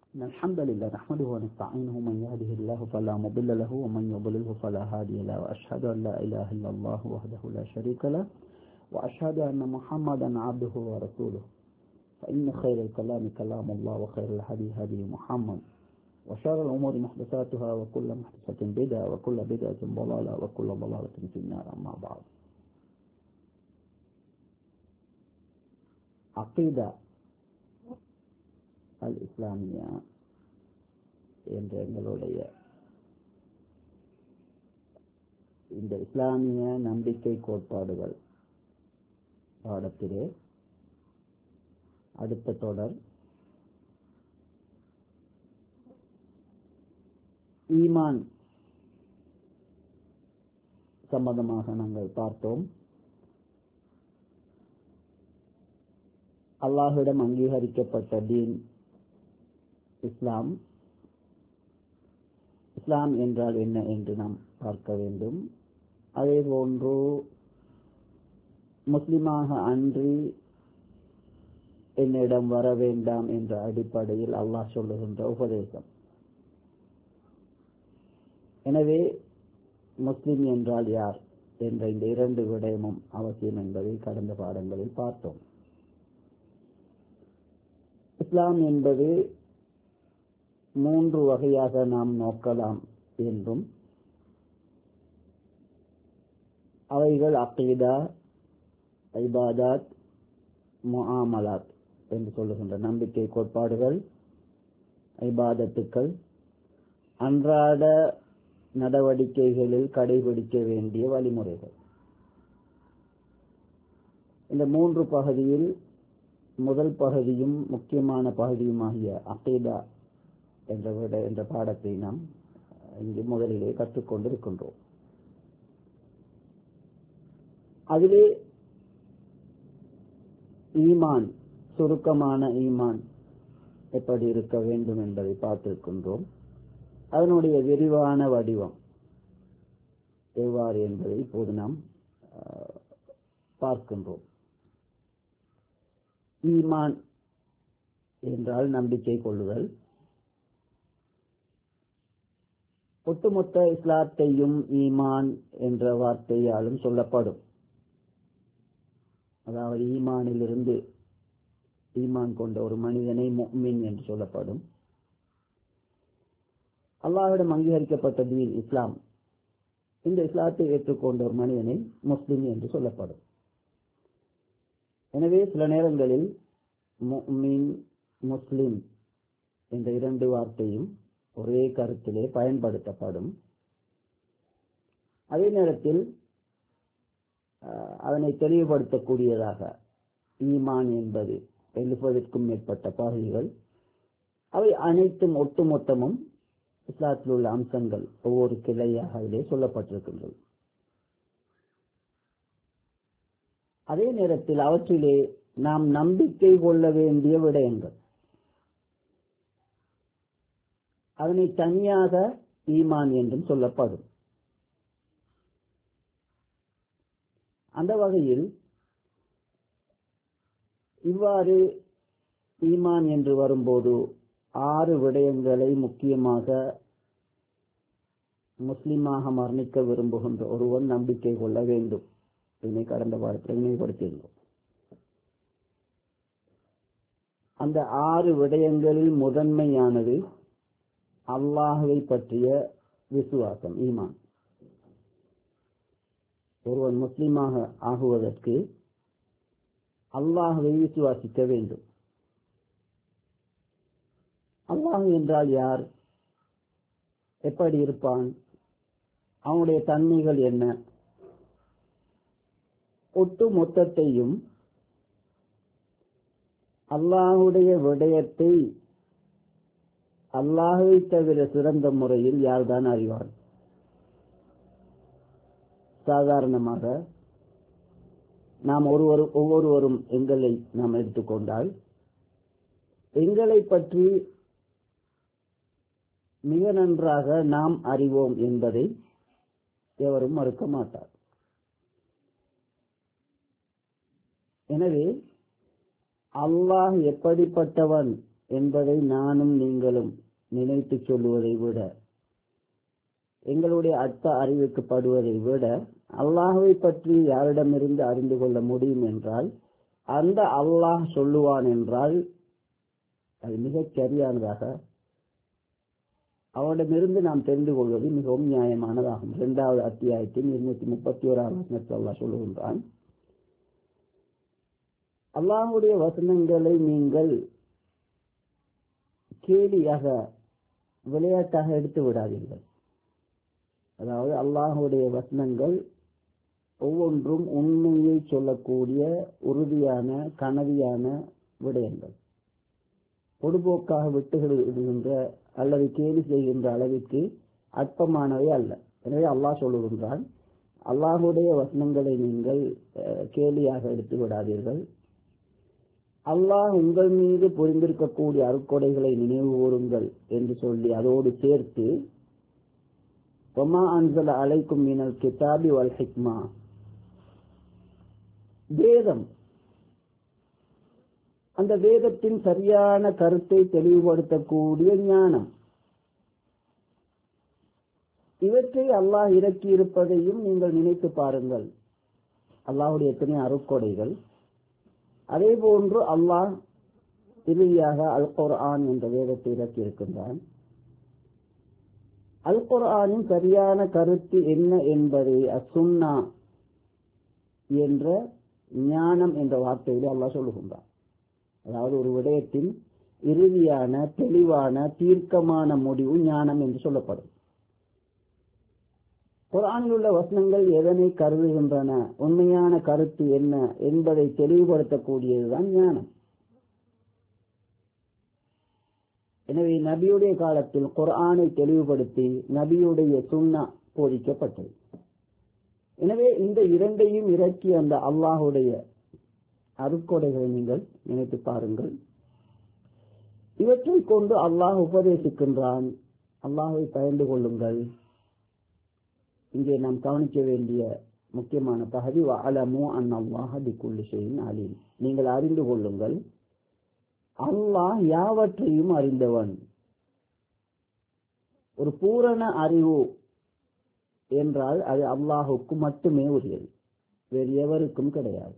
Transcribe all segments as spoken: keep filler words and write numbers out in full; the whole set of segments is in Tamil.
الحمد لله نحمده ونستعينه من يهده الله فلا مضل له ومن يضلله فلا هادي له وأشهد أن لا إله إلا الله وحده لا شريك له وأشهد أن محمدا عبده ورسوله فإن خير الكلام كلام الله وخير الهدي هدي محمد وشر الأمور محدثاتها وكل محدثة بدعة وكل بدعة ضلالة وكل ضلالة في النار. أما بعد. அகீதா அல் இஸ்லாமியா என்ற எங்களுடைய இந்த இஸ்லாமிய நம்பிக்கை கோட்பாடுகள் பாடத்திலே அடுத்த தொடர் ஈமான் சம்பந்தமாக நாங்கள் பார்த்தோம். அல்லாஹ்விடம் அங்கீகரிக்கப்பட்ட தீன் இஸ்லாம். இஸ்லாம் என்றால் என்ன என்று நாம் பார்க்க வேண்டும். அதே போன்று முஸ்லிமாக அன்றி என்னிடம் வர வேண்டாம் என்ற அடிப்படையில் அல்லாஹ் சொல்லுகின்ற உபதேசம். எனவே முஸ்லிம் என்றால் யார் என்ற இந்த இரண்டு விடயமும் அவசியம் என்பதை கடந்த பாடங்களில் பார்த்தோம். இஸ்லாம் என்பது மூன்று வகையாக நாம் நோக்கலாம் என்றும் அவைகள் அகீதா, இபாதத், முஆமலாத் என்று சொல்லுகின்ற நம்பிக்கை கோட்பாடுகள், இபாதத்துக்கள், அன்றாட நடவடிக்கைகளில் கடைபிடிக்க வேண்டிய வழிமுறைகள். இந்த மூன்று பகுதியில் முதல் பகுதியும் முக்கியமான பகுதியுமாகிய அகீதா என்ற விட என்ற பாடத்தை நாம் இங்கு முதலிலே கற்றுக்கொண்டிருக்கின்றோம். அதிலே ஈமான், சுருக்கமான ஈமான் எப்படி இருக்க வேண்டும் என்பதை பார்த்திருக்கின்றோம். அதனுடைய விரிவான வடிவம் எவ்வாறு என்பதை இப்போது நாம் பார்க்கின்றோம். ஈமான் என்றால் நம்பிக்கை கொள்ளுதல். ஒட்டுமொத்த இஸ்லாத்தையும் ஈமான் என்ற வார்த்தையாலும் சொல்லப்படும். அதாவது ஈமானிலிருந்து ஈமான் கொண்ட ஒரு மனிதனை முஃமின் என்று சொல்லப்படும். அல்லாஹ்விடம் அங்கீகரிக்கப்பட்ட தீன் இஸ்லாம். இந்த இஸ்லாத்தை ஏற்றுக்கொண்ட ஒரு மனிதனை முஸ்லிம் என்று சொல்லப்படும். எனவே சில நேரங்களில் முஃமின், முஸ்லிம் என்ற இரண்டு வார்த்தையும் ஒரே கருத்திலே பயன்படுத்தப்படும். அதே நேரத்தில் அதனை தெளிவுபடுத்தக்கூடியதாக ஈமான் என்பது எழுபதற்கும் மேற்பட்ட பகுதிகள், அவை அனைத்தும் ஒட்டுமொத்தமும் இஸ்லாத்தில் உள்ள அம்சங்கள் ஒவ்வொரு கிளையாக அதிலே சொல்லப்பட்டிருக்கின்றது. அதே நேரத்தில் அவற்றிலே நாம் நம்பிக்கை கொள்ள வேண்டிய விடயங்கள், அதனை தனியாக ஈமான் என்றும் சொல்லப்படும். அந்த வகையில் இவ்வாறு ஈமான் என்று வரும்போது ஆறு விடயங்களை முக்கியமாக முஸ்லிமாக மரணிக்க விரும்புகின்ற ஒருவன் நம்பிக்கை கொள்ள வேண்டும். இதனை கடந்த வாரத்தில் நினைவுபடுத்தியிருந்தோம். அந்த ஆறு விடயங்களில் முதன்மையானது அல்லாஹ்வை பற்றிய விசுவாசம், ஈமான். ஒருவன் முஸ்லிமாக ஆகுவதற்கு அல்லாஹ்வை விசுவாசிக்க வேண்டும். அல்லாஹ் என்றால் யார்? எப்படி இருப்பான்? அவனுடைய தன்மைகள் என்ன? ஒட்டு மொத்தத்தையும் அல்லாஹுடைய விடயத்தை அல்லாஹை தவிர சிறந்த முறையில் யார்தான் அறிவார்? சாதாரணமாக நாம் ஒருவர் ஒவ்வொருவரும் எங்களை நாம் எடுத்துக்கொண்டால் எங்களை பற்றி மிக நன்றாக நாம் அறிவோம் என்பதை எவரும் மறுக்க மாட்டார். எனவே அல்லாஹ் எப்படிப்பட்டவன் என்பதை நானும் நீங்களும் நினைத்து சொல்லுவதை விட, எங்களுடைய அர்த்த அறிவிக்கப்படுவதை விட அல்லாஹ்வை பற்றி யாரிடமிருந்து அறிந்து கொள்ள முடியும் என்றால் அந்த அல்லாஹ் சொல்லுவான் என்றால் அது மிகச் சரியானதாக அவனிடமிருந்து நாம் தெரிந்து கொள்வது மிகவும் நியாயமானதாகும். இரண்டாவது அத்தியாயத்தின் இருநூத்தி முப்பத்தி ஓராம் வசனத்தில் அல்லாஹ் சொல்லுகின்றான், அல்லாஹ்வுடைய வசனங்களை நீங்கள் கேலியாக விளையாட்டாக எடுத்து விடாதீர்கள். அதாவது அல்லாஹ்வுடைய வசனங்கள் ஒவ்வொன்றும் உண்மையை சொல்லக்கூடிய உறுதியான கனவியான விடயங்கள். பொதுபோக்காக விட்டுகின்ற அல்லது கேலி செய்கின்ற அளவிற்கு அற்பமானவை அல்ல. எனவே அல்லாஹ் சொல்லுகின்றான், அல்லாஹ்வுடைய வசனங்களை நீங்கள் கேலியாக எடுத்து விடாதீர்கள். அல்லாஹ் உங்கள் மீது புரிந்திருக்கக்கூடிய அருட்கொடைகளை நினைவு கூறுங்கள் என்று சொல்லி அதோடு சேர்த்து வமா அன்ஸல அலைக்கும் மினல் கிதாபி வல் ஹிக்மா, வேதம், அந்த வேதத்தின் சரியான கருத்தை தெளிவுபடுத்தக்கூடிய ஞானம், இவற்றை அல்லாஹ் இறக்கி இருப்பதையும் நீங்கள் நினைத்து பாருங்கள். அல்லாஹ்வுடைய எத்தனை அருட்கொடைகள். அதே போன்று அல்லாஹ் இறுதியாக அல் குர்ஆன் என்ற வேதத்தை இறக்கி இருக்கின்றான். அல் குர்ஆனின் சரியான கருத்து என்ன என்பதை அசுன்னா என்ற ஞானம் என்ற வார்த்தையிலே அல்லாஹ் சொல்லுகின்றான். அதாவது ஒரு விடயத்தின் இறுதியான தெளிவான தீர்க்கமான முடிவு ஞானம் என்று சொல்லப்படும். குர்ஆனில் உள்ள வசனங்கள் எதனை கருதுகின்றன, உண்மையான கருத்து என்ன என்பதை தெளிவுபடுத்தக்கூடியதுதான் ஞானம். எனவே நபியுடைய காலத்தில் குர்ஆனை தெளிவுபடுத்தி நபியுடைய சுன்னா போதிக்கப்பட்டது. எனவே இந்த இரண்டையும் இறக்கி அந்த அல்லாஹுடைய அருட்கொடைகளை நீங்கள் நினைத்து பாருங்கள். இவற்றை கொண்டு அல்லாஹ் உபதேசிக்கின்றான், அல்லாஹை பயந்து கொள்ளுங்கள். இங்கே நாம் கவனிக்க வேண்டிய முக்கியமான பகுதி வஅலமு அன்னல்லாஹ பிகுல்லி ஷைஇன் அலீம். நீங்கள் அறிந்து கொள்ளுங்கள், அல்லாஹ் யாவற்றையும் அறிந்தவன். ஒரு பூரண அறிவு என்றால் அது அல்லாஹுக்கு மட்டுமே உரியது, வேறு எவருக்கும் கிடையாது.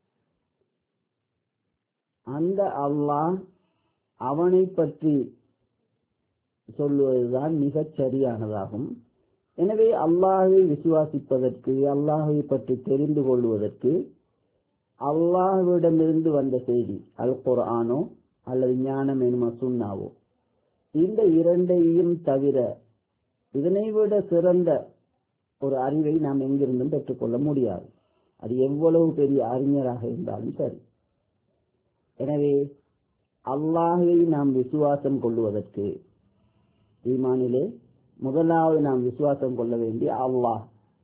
அந்த அல்லாஹ் அவனை பற்றி சொல்லுவதுதான் மிகச் சரியானதாகும். எனவே அல்லாஹை விசுவாசிப்பதற்கு, அல்லாஹை பற்றி தெரிந்து கொள்வதற்கு அல்லாஹ்விடமிருந்து வந்த செய்தி அல் குர்ஆனோ அல்லது ஞானம் எனும் சுன்னாவோ, இந்த இரண்டையும் தவிர இதனை விட சிறந்த ஒரு அறிவை நாம் எங்கிருந்தும் பெற்றுக்கொள்ள முடியாது, அது எவ்வளவு பெரிய அறிஞராக இருந்தாலும் சரி. எனவே அல்லாஹை நாம் விசுவாசம் கொள்வதற்கு ஈமானிலே முதலாவது நாம் விசுவாசம் கொள்ள வேண்டிய அல்லாஹ்.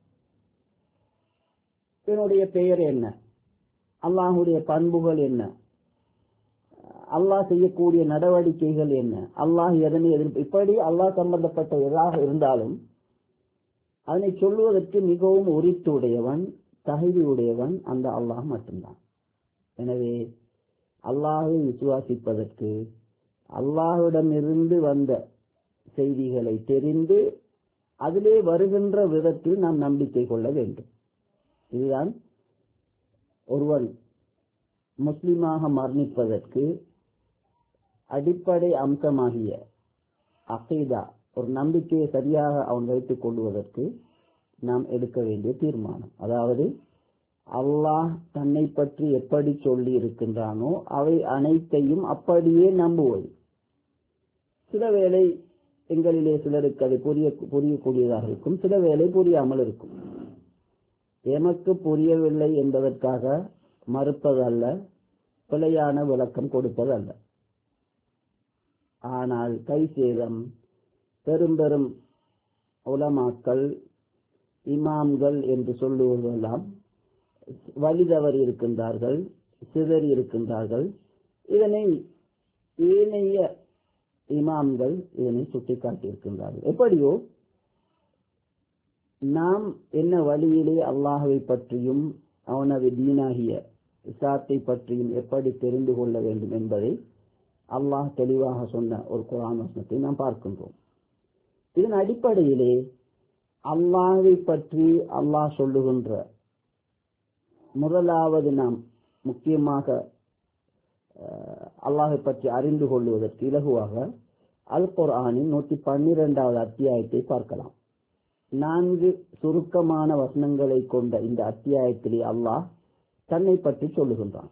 இதனுடைய பெயர் என்ன, அல்லாஹுடைய பண்புகள் என்ன, அல்லாஹ் செய்யக்கூடிய நடவடிக்கைகள் என்ன, அல்லாஹ் எதனை எதிர்ப்பு, இப்படி அல்லாஹ் சம்பந்தப்பட்ட எதாக இருந்தாலும் அதனை சொல்லுவதற்கு மிகவும் உரித்து உடையவன், தகுதி உடையவன் அந்த அல்லாஹ் மட்டும்தான். எனவே அல்லாஹை விசுவாசிப்பதற்கு அல்லாஹ்விடமிருந்து வந்த செய்திகளை தெரிந்து அதிலே வருகின்ற விதத்தில் நாம் நம்பிக்கை கொள்ள வேண்டும். இதுதான் ஒருவன் முஸ்லிமாக மரணிப்பதற்கு அடிப்படை அம்சமாகிய அகீதா, ஒரு நம்பிக்கையை சரியாக அவன் வைத்துக் கொள்வதற்கு நாம் எடுக்க வேண்டிய தீர்மானம். அதாவது அல்லாஹ் தன்னை பற்றி எப்படி சொல்லி இருக்கின்றானோ அவை அனைத்தையும் அப்படியே நம்புவது. சில வேளை எங்களிலே சிலருக்கு அது புரிய புரியக்கூடியதாக இருக்கும், சில வேளை புரியாமல் இருக்கும். எமக்கு புரியவில்லை என்பதற்காக மறுப்பதல்ல, பிழையான விளக்கம் கொடுப்பதல்ல. ஆனால் கை சேதம் பெரும் பெரும் உலமாக்கள், இமாம்கள் என்று சொல்லுவதெல்லாம் வழிதவறி இருக்கின்றார்கள், சிதறி இருக்கின்றார்கள். இதனை ஏனைய இமாம்கள் இதனை சுட்டிக்காட்டியிருக்கின்றார்கள். எப்படியோ நாம் என்ன வழியிலே அல்லாஹ்வை பற்றியும் அவனது தீனாகிய இஸ்லாத்தை பற்றியும் எப்படி தெரிந்து கொள்ள வேண்டும் என்பதை அல்லாஹ் தெளிவாக சொன்ன ஒரு குர்ஆன் வசனத்தை நாம் பார்க்கின்றோம். இதன் அடிப்படையிலே அல்லாஹ்வை பற்றி அல்லாஹ் சொல்லுகின்ற முதலாவது நாம் முக்கியமாக அல்லாஹை பற்றி அறிந்து கொள்வதற்கு இலகுவாக அல் குர்ஆனின் நூற்றி பன்னிரெண்டாவது அத்தியாயத்தை பார்க்கலாம். நான்கு சுருக்கமான வசனங்களை கொண்ட இந்த அத்தியாயத்திலே அல்லாஹ் தன்னை பற்றி சொல்லுகின்றான்.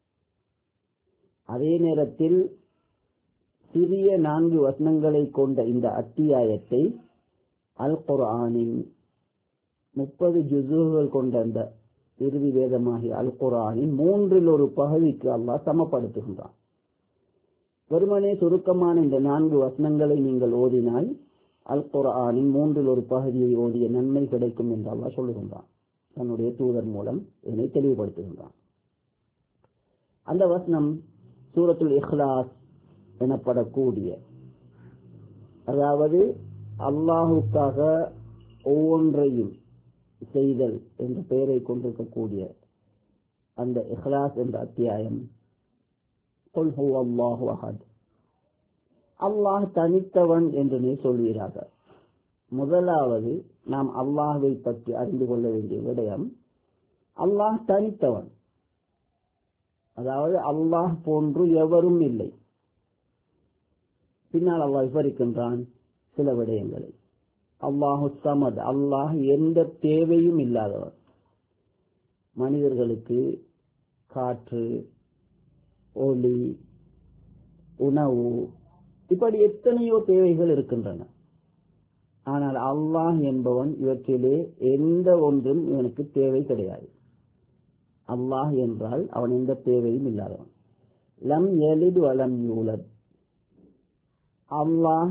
அதே நேரத்தில் சிறிய நான்கு வசனங்களை கொண்ட இந்த அத்தியாயத்தை அல் குர்ஆனின் முப்பது ஜுஸுகள் கொண்ட அந்த இறுதி வேதமாகிய அல் குர்ஆனின் மூன்றில் ஒரு பகுதிக்கு அல்லாஹ் சமப்படுத்துகின்றான். வெறுமனே சுருக்கமான இந்த நான்கு வசனங்களை நீங்கள் ஓதினால் அல் குர்ஆனின் மூன்றில் ஒரு பகுதியை ஓதிய நன்மை கிடைக்கும் என்று அல்லாஹ் சொல்லுகின்றான். தன்னுடைய தூதர் மூலம் இதனை தெளிவுபடுத்துகின்றான். அந்த வசனம் சூரத்துல் இஹ்லாஸ் எனப்படக்கூடிய, அதாவது அல்லாஹுக்காக ஒவ்வொன்றையும் செய்தல் என்ற பெயரை கொண்டிருக்கக்கூடிய அந்த இஹ்லாஸ் என்ற அத்தியாயம். குல் ஹுவல்லாஹு அஹத், அல்லாஹ் தனித்தவன் என்று நீ சொல்வீராக. முதலாவது நாம் அல்லாஹ்வை பற்றி அறிந்து கொள்ள வேண்டிய விடயம், அல்லாஹ் தனித்தவன், அதாவது அல்லாஹ் போன்று எவரும் இல்லை. பின்னால் அல்லாஹ் விவரிக்கின்றான் சில விடயங்களை. அல்லாஹு ஸமத், அல்லாஹ் எந்த தேவையும் இல்லாதவர். மனிதர்களுக்கு காற்று, ஒளி, உணவு, இப்படி எத்தனையோ தேவைகள் இருக்கின்றன. ஆனால் அல்லாஹ் என்பவன் இவற்றிலே எந்த ஒன்றும் இவனுக்கு தேவை கிடையாது. அல்லாஹ் என்றால் அவன் எந்த தேவையும் இல்லாதவன். லம் யலித் வலம் யூலத், அல்லாஹ்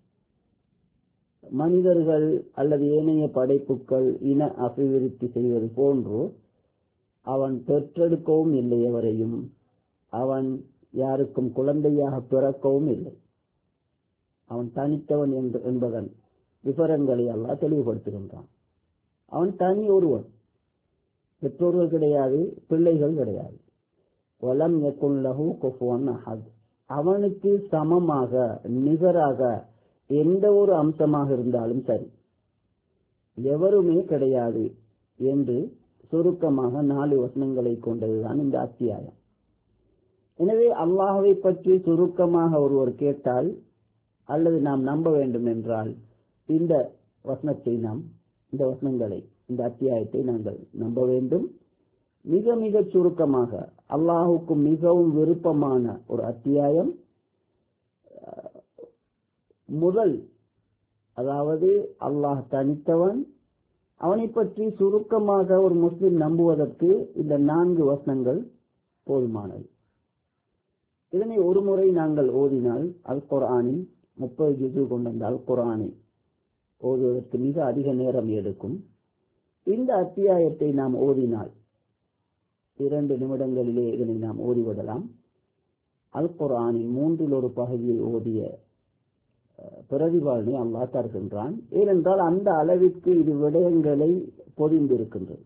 மனிதர்கள் அல்லது ஏனைய படைப்புகள் இன அபிவிருத்தி செய்வது போன்று அவன் பெற்றெடுக்கவும் இல்லை எவரையும், அவன் யாருக்கும் குழந்தையாக பிறக்கவும் இல்லை. அவன் தனித்தவன் என்பதன் விவரங்களை அல்லாஹ் தெளிவுபடுத்துகின்றான். அவன் தனி ஒருவன், பெற்றோர்கள் கிடையாது, பிள்ளைகள் கிடையாது. வலம் யகுல் லஹு குஃபுவன் அஹத், அவனுக்கு சமமாக நிகராக எந்த ஒரு அம்சமாக இருந்தாலும் சரி எவருமே கிடையாது என்று சுருக்கமாக நாலு வசனங்களை கொண்டதுதான் இந்த அத்தியாயம். எனவே அல்லாஹ்வை பற்றி சுருக்கமாக ஒருவர் கேட்டால் அல்லது நாம் நம்ப வேண்டும் என்றால் இந்த வசனத்தை நாம் இந்த வசனங்களை இந்த அத்தியாயத்தை நாங்கள் நம்ப வேண்டும். மிக மிக சுருக்கமாக அல்லாஹுக்கு மிகவும் விருப்பமான ஒரு அத்தியாயம். முதல், அதாவது அல்லாஹ் தனித்தவன், அவனை பற்றி சுருக்கமாக ஒரு முஸ்லிம் நம்புவதற்கு இந்த நான்கு வசனங்கள் போதுமானது. இதனை ஒரு முறை நாங்கள் ஓதினால் அல் குர்ஆனின் முப்பது ஜுஸு கொண்ட அந்த அல் குர்ஆனை ஓதுவதற்கு மிக அதிக நேரம் எடுக்கும். இந்த அத்தியாயத்தை நாம் ஓதினால் இரண்டு நிமிடங்களிலே இதனை நாம் ஓதிவிடலாம். அல் குர்ஆனின் மூன்றில் ஒரு பகுதியை ஓதிய பிரதிபலனை அல்லாஹ் தருகின்றான். ஏனென்றால் அந்த அளவிற்கு இது விடயங்களை பொதிந்திருக்கின்றது.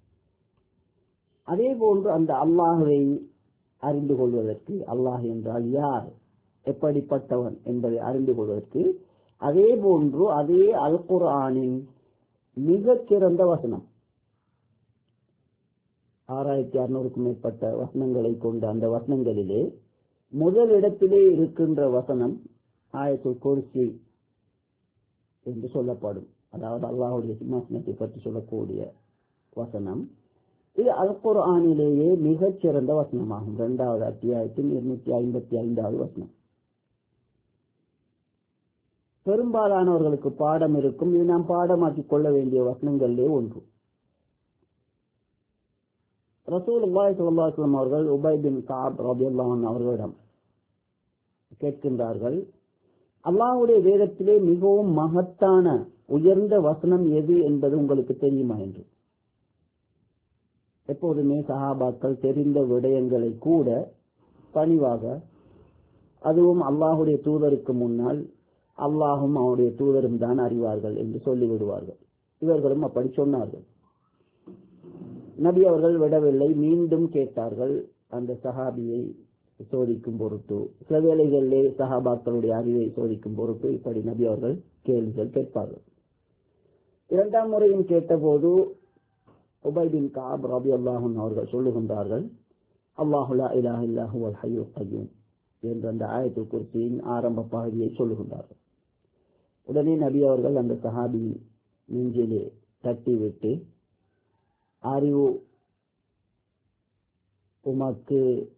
அதே போன்று அந்த அல்லாஹ்வை அறிந்து கொள்வதற்கு, அல்லாஹ் என்றால் யார், எப்படிப்பட்டவன் என்பதை அறிந்து கொள்வதற்கு அதே போன்று அதே அல் குர்ஆனின் மிகச் சிறந்த வசனம், ஆறாயிரத்தி அறுநூறுக்கும் மேற்பட்ட வசனங்களை கொண்ட அந்த வசனங்களிலே முதல் இடத்திலே இருக்கின்ற வசனம் ஆயத்துல் குர்சி என்று சொல்லப்படும். அதாவது அல்லாஹ்வுடைய சிம்மாசனத்தை பற்றி சொல்லக்கூடிய வசனம். இது அல் குர்ஆனிலேயே மிகச் சிறந்த வசனமாகும். இரண்டாவது அத்தியாயத்தின் இருநூத்தி ஐம்பத்தி ஐந்தாவது வசனம். பெரும்பாலானவர்களுக்கு பாடம் இருக்கும். இது நாம் பாடமாக்கிக் கொள்ள வேண்டிய வசனங்களிலே ஒன்று. ரசூலுல்லாஹி ஸல்லல்லாஹு அலைஹி வஸல்லம் அவர்கள் உபை பின் கஅப் ரலியல்லாஹு அன்ஹு அவர்களிடம் கேட்கின்றார்கள், அல்லாஹ்வுடைய வேதத்திலே மிகவும் மகத்தான உயர்ந்த வசனம் எது என்பது உங்களுக்கு தெரியுமா என்று. எப்போதுமே சஹாபாக்கள் தெரிந்த விடயங்களை கூட பணிவாக, அதுவும் அல்லாஹ்வுடைய தூதருக்கு முன்னால் அல்லாஹும் அவருடைய தூதரும் தான் அறிவார்கள் என்று சொல்லிவிடுவார்கள். இவர்களும் அப்படி சொன்னார்கள். நபி அவர்கள் விடவில்லை, மீண்டும் கேட்டார்கள் அந்த சஹாபியை, சோதிக்கும் பொருட்டு, சில வேளைகளிலே சஹாபாக்களுடைய அறிவை சோதிக்கும் பொருட்டு இப்படி நபி அவர்கள் கேள்விகள் கேட்பார்கள். இரண்டாம் முறையும் கேட்டபோது உபை பின் கஅப் ரலியல்லாஹு அன்ஹு அவர்கள் சொல்லுகின்றார்கள், அல்லாஹு லா இலாஹ இல்லா ஹுவல் ஹய்யுல் கய்யூம் என்ற அந்த ஆயத்துல் குர்சியின் ஆரம்ப பகுதியை சொல்லுகின்றார்கள். உடனே நபி அவர்கள் அந்த சஹாபி நெஞ்சிலே தட்டிவிட்டு, அறிவு உமக்கு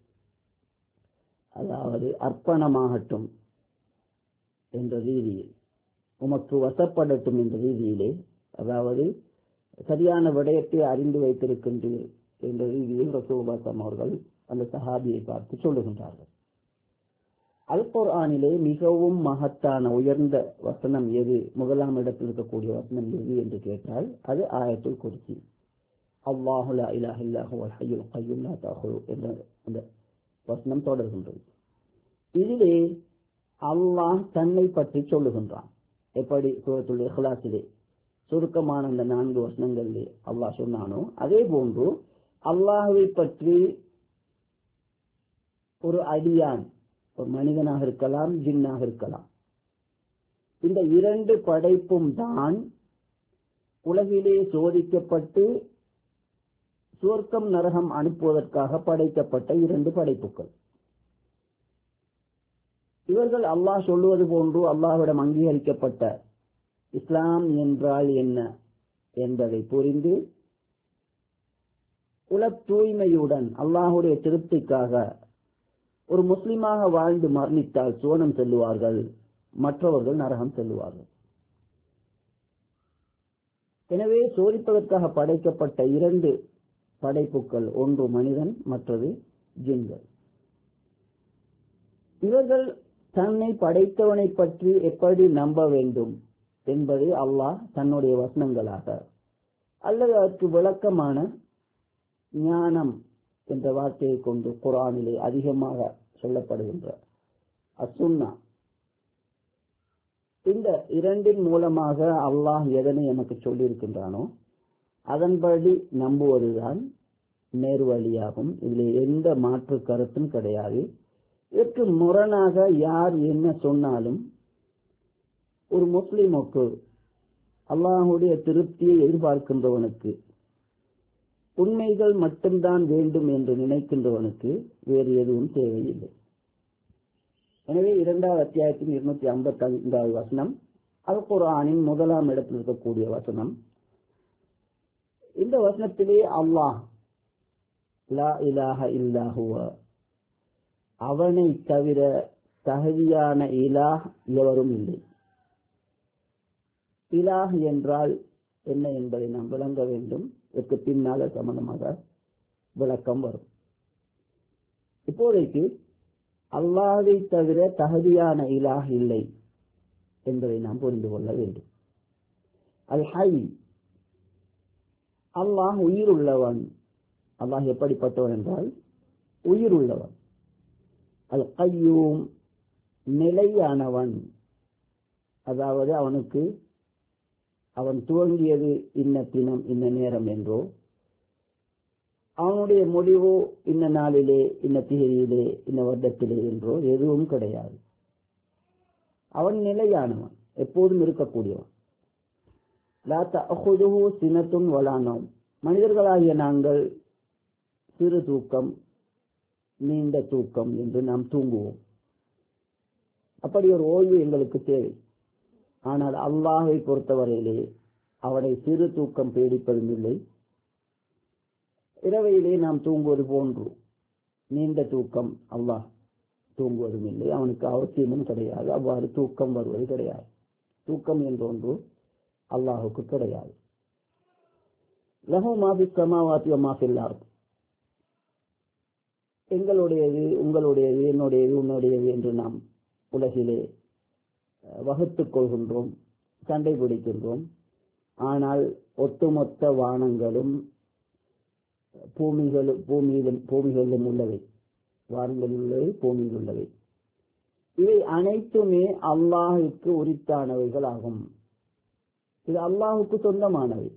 அதாவது அர்ப்பணமாகட்டும் என்ற ரீதியில், உமக்கு வசப்படட்டும் என்ற ரீதியிலே, அதாவது சரியான விடயத்தை அறிந்து வைத்திருக்கின்றீர் என்ற ரீதியில் ரசூலுல்லாஹி அவர்கள் அந்த சஹாபியை பார்த்து சொல்லுகின்றார்கள். அல் குர்ஆனிலே மிகவும் மகத்தான உயர்ந்த வசனம் எது, முதலாம் இடத்தில் இருக்கக்கூடிய வசனம் எது என்று கேட்டால் அது ஆயத்துல் குர்சி. அல்லாஹு லா இலாஹ இல்லா ஹுவல் ஹய்யுல் கய்யூம் லா தஅஹுது என்ற அந்த வசனம் தொடர்கின்றது. இதிலே அல்லாஹ் தன்னை பற்றி சொல்லுகின்றான். எப்படி சூரத்துல் இக்லாஸிலே சுருக்கமான அந்த நான்கு வசனங்களிலே அல்லாஹ் சொன்னானோ, அதே போன்று அல்லாஹ்வை பற்றி ஒரு அடியான், ஒரு மனிதனாக இருக்கலாம், ஜின்னாக இருக்கலாம், இந்த இரண்டு படைப்பும் தான் உலகிலே சோதிக்கப்பட்டு சுவர்க்கம் நரகம் அனுப்புவதற்காக படைக்கப்பட்ட இரண்டு படைப்புகள். இவர்கள் அல்லாஹ் சொல்லுவது போன்று அல்லாஹ்விடம் அங்கீகரிக்கப்பட்ட இஸ்லாம் என்றால் என்ன என்பதை புரிந்து உல தூய்மையுடன் அல்லாஹுடைய திருப்திக்காக ஒரு முஸ்லிமாக வாழ்ந்து மரணித்தால் சுவனம் செல்லுவார்கள், மற்றவர்கள் நரகம் செல்லுவார்கள். எனவே சோதிப்பதற்காக படைக்கப்பட்ட இரண்டு படைப்புகள், ஒன்று மனிதன், மற்றது ஜின்கள். இவர்கள் தன்னை படைத்தவனை பற்றி எப்படி நம்ப வேண்டும் என்பதை அல்லாஹ் தன்னுடைய வசனங்களாக அல்லது அதற்கு விளக்கமான ஞானம் என்ற வார்த்தையை கொண்டு குர்ஆனிலே அதிகமாக சொல்லப்படுகின்ற அசுன்னா, இந்த இரண்டின் மூலமாக அல்லாஹ் எதனை எனக்கு சொல்லியிருக்கின்றானோ அதன்படி நம்புவதுதான் நேர்வழியாகும். இதில் எந்த மாற்று கருத்தும் கிடையாது. இதற்கு முரணாக யார் என்ன சொன்னாலும் ஒரு முஸ்லிமுக்கு, அல்லாஹுடைய திருப்தியை எதிர்பார்க்கின்றவனுக்கு, உண்மைகள் மட்டும்தான் வேண்டும் என்று நினைக்கின்றவனுக்கு வேறு எதுவும் தேவையில்லை. எனவே இரண்டாவது அத்தியாயத்தின் இருநூத்தி ஐம்பத்தி ஐந்தாவது வசனம் அல் குர்ஆனின் முதலாம் இடத்தில் இருக்கக்கூடிய வசனம். இந்த வசனத்திலே அல்லாஹ் லா இலாஹ இல்லா ஹுவ, அவனை தவிர தகுதியான இலாஹ் எவரும் இல்லை. இலாஹ் என்றால் என்ன என்பதை நாம் விளங்க வேண்டும். இதற்கு பின்னால சம்பந்தமாக விளக்கம் வரும். இப்போதைக்கு அல்லாஹ்வை தவிர தகுதியான இலாஹ் இல்லை என்பதை நாம் புரிந்து கொள்ள வேண்டும். அல் ஹை, அல்லாஹ் உயிர் உள்ளவன். அல்லாஹ் எப்படிப்பட்டவன் என்றால் உயிர் உள்ளவன். அல் கய்யூம், நிலையானவன். அதாவது அவனுக்கு அவன் துவங்கியது இன்ன தினம் இன்ன நேரம் என்றோ, அவனுடைய முடிவு இன்ன நாளிலே இன்ன திகதியிலே இன்ன வருடத்திலே என்றோ எதுவும் கிடையாது. அவன் நிலையானவன், எப்போதும் இருக்கக்கூடியவன். லா தஅஹுதுஹு சினத்துன் வலா நௌம், மனிதர்களாகிய நாங்கள் சிறு தூக்கம் நீண்ட தூக்கம் என்று நாம் தூங்குவோம். அப்படி ஒரு ஓய்வு எங்களுக்கு தேவை. ஆனால் அல்லாஹ்வை பொறுத்தவரையிலே அவனை சிறு தூக்கம் பீடிப்பதும் இல்லை, இரவையிலே நாம் தூங்குவது போன்று நீண்ட தூக்கம் அல்லாஹ் தூங்குவதும் இல்லை. அவனுக்கு அவசியமும் கிடையாது. அவ்வாறு தூக்கம் வருவது கிடையாது. தூக்கம் என்றொன்று அல்லாஹுக்கு கிடையாது. லஹு மா ஃபிஸ் ஸமாவாத்தி வ மா ஃபில் அர்த், எங்களுடையது, உங்களுடையது, என்னுடையது, உன்னுடையது என்று நாம் உலகிலே வகுத்துக் கொள்கின்றோம், சண்டை பிடிக்கின்றோம். ஆனால் ஒட்டுமொத்த வானங்களும் பூமிகளும் பூமியிலும் பூமிகளிலும் உள்ளவை, வானங்களில் உள்ளவை, பூமியில் உள்ளவை, இவை அனைத்துமே அல்லாஹுக்கு உரித்தானவைகள் ஆகும். இது அல்லாஹுக்கு சொந்தமானவை.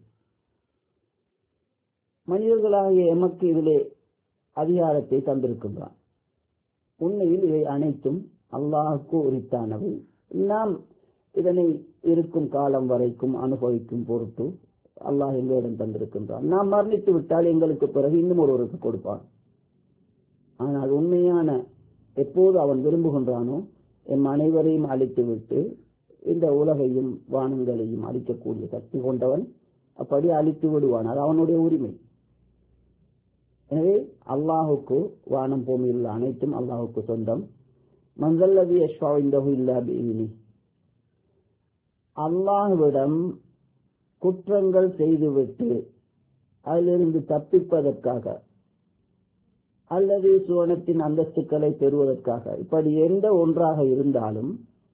மனிதர்களாகிய எமக்கு இதிலே அதிகாரத்தை தந்திருக்கின்றான். உண்மையில் இவை அனைத்தும் அல்லாஹுக்கு உரித்தானவை. நாம் இதனை இருக்கும் காலம் வரைக்கும் அனுபவிக்கும் பொருட்டு அல்லாஹ் எங்களிடம் தந்திருக்கின்றான். நாம் மரணித்து விட்டால் எங்களுக்கு பிறகு இன்னும் ஒருவருக்கு கொடுப்பான். ஆனால் உண்மையான எப்போது அவன் விரும்புகின்றானோ எம் அனைவரையும் அழித்து விட்டு இந்த உலகையும் வானங்களையும் அழிக்கக்கூடிய சக்தி கொண்டவன் அப்படி அழித்து விடுவான். அது அவனுடைய உரிமை. எனவே அல்லாஹுக்கு வானம் பூமியில் உள்ள அனைத்தும் அல்லாஹுக்கு சொந்தம். மன்சல்லதி யஷ்ஃபஉ இன்தஹு இல்லா பிஇذنஹி. அல்லாஹ்விடம் குற்றங்கள் செய்துவிட்டு அதிலிருந்து தப்பிப்பதற்காக அல்லது சுவனத்தின் அந்தஸ்துக்களை பெறுவதற்காக இப்படி எந்த ஒன்றாக இருந்தாலும்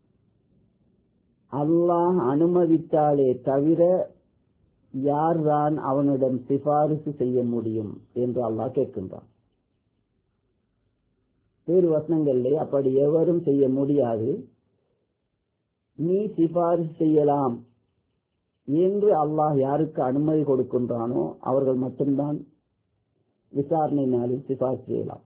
அல்லாஹ் அனுமதித்தாலே தவிர யார்தான் அவனிடம் சிபாரிசு செய்ய முடியும் என்று அல்லாஹ் கேட்கின்றான். வேறு வசனங்களிலே அப்படி எவரும் செய்ய முடியாது, நீ சிபாரிசு செய்யலாம் என்று அல்லாஹ் யாருக்கு அனுமதி கொடுக்கின்றானோ அவர்கள் மட்டும்தான் விசாரணை நாளில் சிபாரிசு செய்யலாம்.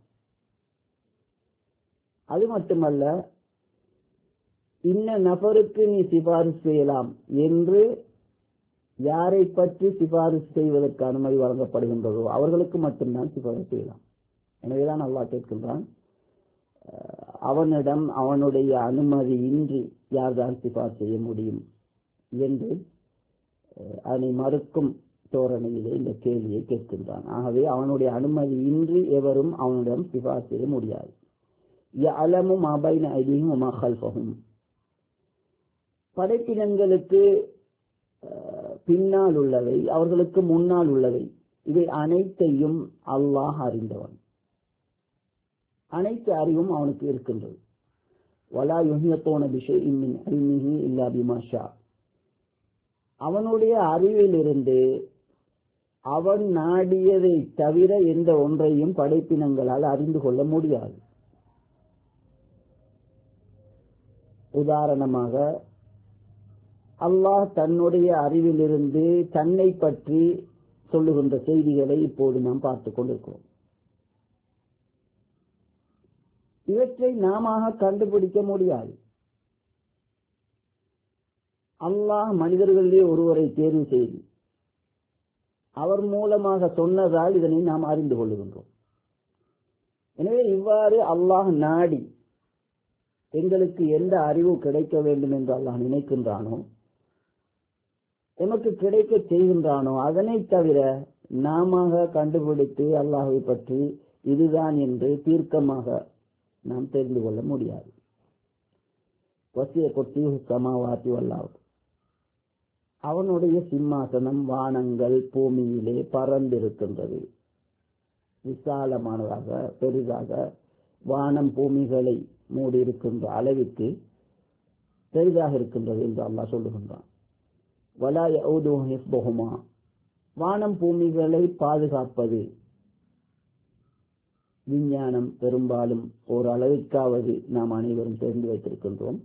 அது மட்டுமல்ல, இன்ன நபருக்கு நீ சிபாரிசு செய்யலாம் என்று யாரை பற்றி சிபாரிசு செய்வதற்கு அனுமதி வழங்கப்படுகின்றதோ அவர்களுக்கு மட்டும்தான் சிபாரிசு செய்யலாம். எனவேதான் அல்லாஹ் கேட்கின்றான், அவனிடம் அவனுடைய அனுமதி இன்றி யார்தான் சிபாரிசு செய்ய முடியும் என்று அதனை மறுக்கும் தோரணையிலே இந்த கேள்வியை கேட்கின்றான். ஆகவே அவனுடைய அனுமதி இன்றி எவரும் அவனிடம் சிபாரிசு செய்ய முடியாது. யஅலமு மா பைன ஐதீஹிம் வ மா கல்ஃபஹும். படைப்பினங்களுக்கு பின்னால் உள்ளவை, அவர்களுக்கு முன்னால் உள்ளவை, இவை அனைத்தையும் அல்லாஹ் அறிந்தவன். அனைத்து அறிவும் அவனுக்கு இருக்கின்றது. வலா யுஹீதூன பிஷைஇன் மின் இல்மிஹி இல்லா பிமா ஷா. அவனுடைய அறிவிலிருந்து அவன் நாடியதை தவிர எந்த ஒன்றையும் படைப்பினங்களால் அறிந்து கொள்ள முடியாது. உதாரணமாக, அல்லாஹ் தன்னுடைய அறிவிலிருந்து தன்னை பற்றி சொல்லுகின்ற செய்திகளை இப்போது நாம் பார்த்துக் கொண்டிருக்கிறோம். இவற்றை நாம கண்டுபிடிக்க முடியாது. அல்லாஹ் மனிதர்களிலே ஒருவரை தேர்வு செய்து அவர் மூலமாக சொன்னதால் இதனை நாம் அறிந்து கொள்ளுகின்றோம். எனவே இவ்வாறு அல்லாஹ் நாடி எங்களுக்கு எந்த அறிவு கிடைக்க வேண்டும் என்று அல்லாஹ் நினைக்கின்றானோ, எமக்கு கிடைக்க செய்கின்றானோ, அதனை தவிர நாம கண்டுபிடித்து அல்லாஹை பற்றி இதுதான் என்று தீர்க்கமாக நாம் தெரிந்து கொள்ள முடியாது. வசிய கொத்தியு சமாவாத்தி வல்லாஹ். அவனுடைய சிம்மாசனம் வானங்கள் பூமியிலே பறந்திருக்கின்றது. விசாலமானதாக, பெரிதாக, வானம் பூமிகளை மூடியிருக்கின்ற அளவிற்கு பெரிதாக இருக்கின்றது என்று அல்லாஹ் சொல்லுகின்றான். வலா யஊதுஹு ஹிஃபுஹுமா. வானம் பூமிகளை பாதுகாப்பது விஞ்ஞானம் பெரும்பாலும் ஒரு அளவிற்காவது நாம் அனைவரும் தெரிந்து வைத்திருக்கின்றோம்.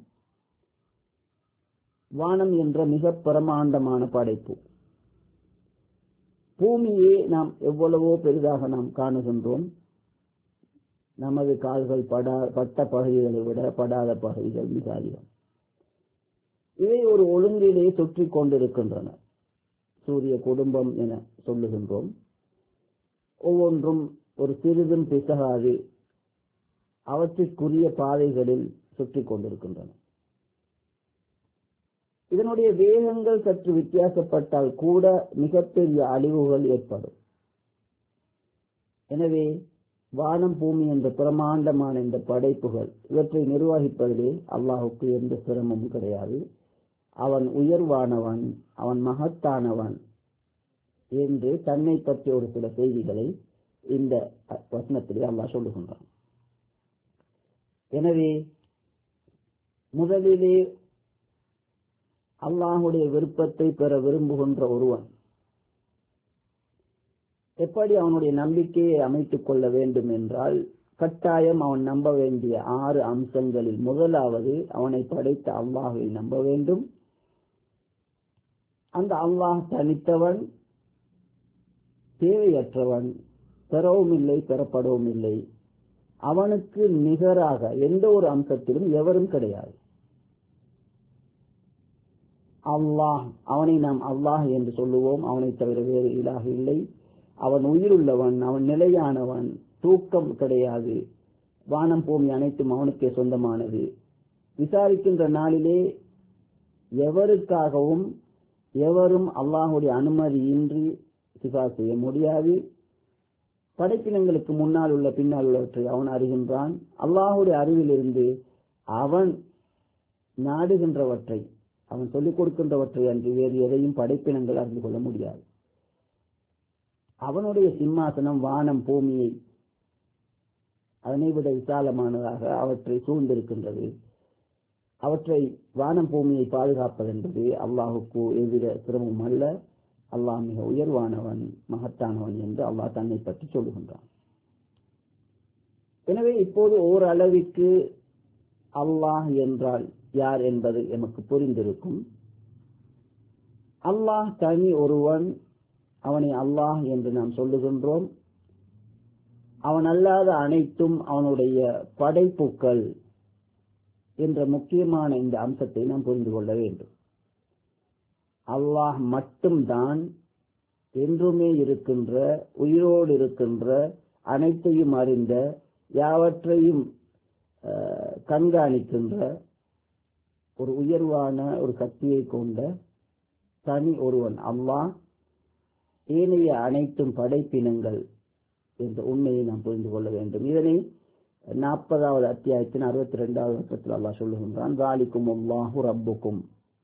வானம் என்ற மிக பிரமாண்டமான படைப்பு. பூமியே நாம் எவ்வளவோ பெரிதாக நாம் காணுகின்றோம். நமது கால்கள் படா பட்ட பகுதிகளை விட படாத பகுதிகள் மிக அதிகம். இவை ஒரு ஒழுங்கிலே சுற்றி கொண்டிருக்கின்றன. சூரிய குடும்பம் என சொல்லுகின்றோம். ஒவ்வொன்றும் ஒரு சிறிதும் பிசகாது அவற்றிற்குரிய பாதைகளில் சுற்றி கொண்டிருக்கின்றன. இதனுடைய வேகங்கள் சற்று வித்தியாசப்பட்டால் கூட மிகப்பெரிய அழிவுகள் ஏற்படும். எனவே வானம் பூமி என்ற பிரமாண்டமான இந்த படைப்புகள் இவற்றை நிர்வகிப்பதிலே அல்லாஹுக்கு எந்த சிரமமும் கிடையாது. அவன் உயர்வானவன், அவன் மகத்தானவன் என்று தன்னை பற்றிய ஒரு சில செய்திகளை இந்த வசனத்திலே அல்லாஹ் சொல்லுகின்றான். எனவே முதலிலே அல்லாஹுடைய விருப்பத்தை பெற விரும்புகின்ற ஒருவன் எப்படி அவனுடைய நம்பிக்கையை அமைத்துக் கொள்ள வேண்டும் என்றால், கட்டாயம் அவன் நம்ப வேண்டிய ஆறு அம்சங்களில் முதலாவது அவனை படைத்த அல்லாஹை நம்ப வேண்டும். அந்த அல்லாஹ் தனித்தவன், தேவையற்றவன், பெறவும் இல்லை பெறப்படவும் இல்லை. அவனுக்கு நிகராக எந்த ஒரு அம்சத்திலும் எவரும் கிடையாது. அல்லாஹ், அவனை நாம் அல்லாஹ் என்று சொல்லுவோம். அவனை தவிர வேறு இலாஹ் இல்லை. அவன் உயிருள்ளவன், அவன் நிலையானவன், தூக்கம் கிடையாது. வானம் பூமி அனைத்தும் அவனுக்கே சொந்தமானது. விசாரிக்கின்ற நாளிலே எவருக்காகவும் எவரும் அல்லாஹுடைய அனுமதியின்றி சிபார் செய்ய முடியாது. படைப்பினங்களுக்கு முன்னால் உள்ள பின்னால் உள்ளவற்றை அவன் அறிகின்றான். அல்லாஹுடைய அறிவிலிருந்து அவன் நாடுகின்றவற்றை, அவன் சொல்லிக் கொடுக்கின்றவற்றை அன்று வேறு எதையும் படைப்பினங்கள் அறிந்து கொள்ள முடியாது. அவனுடைய சிம்மாசனம் வானம் பூமியை அதனை விட விசாலமானதாக அவற்றை சூழ்ந்திருக்கின்றது. அவற்றை வானம் பூமியை பாதுகாப்பது என்பது அல்லாஹுக்கு எவ்வித சிரமம் அல்ல. அல்லாஹ் மிக உயர்வானவன், மகத்தானவன் என்று அல்லாஹ் தன்னை பற்றி சொல்லுகின்றான். எனவே இப்போது ஓரளவிற்கு அல்லாஹ் என்றால் யார் என்பது எமக்கு புரிந்திருக்கும். அல்லாஹ் தனி ஒருவன், அவனை அல்லாஹ் என்று நாம் சொல்லுகின்றோம். அவன் அல்லாத அனைத்தும் அவனுடைய படைப்புக்கள் என்ற முக்கியமான இந்த அம்சத்தை நாம் புரிந்து கொள்ள வேண்டும். அல்லாஹ் மட்டும்தான் என்றுமே இருக்கின்ற, உயிரோடு இருக்கின்ற, அனைத்தையும் அறிந்த, யாவற்றையும் கண்காணிக்கின்ற ஒரு உயர்வான ஒரு சக்தியை கொண்ட தனி ஒருவன் அல்லாஹ். ஏனைய அனைத்தும் படைப்பினங்கள் என்ற உண்மையை நாம் புரிந்து கொள்ள வேண்டும். இதனை நாற்பதாவது அத்தியாயத்தின் அறுபத்தி இரண்டாவது வருஷத்தில் அல்லாஹ் சொல்லுகின்றான், வாலிக்கும் அல்லாஹு ரப்புக்கும்.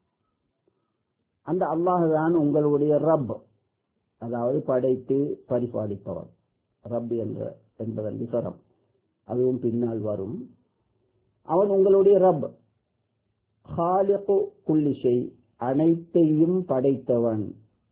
அந்த அல்லாஹுதான் உங்களுடைய ரப், அதாவது படைத்து பரிபாலிப்பவன். ரப் என்ற என்பதன் விவரம் அதுவும் பின்னால் வரும். அவன் உங்களுடைய ரப். ஹாலிகு குல்லி ஷை, அனைத்தையும் படைத்தவன்.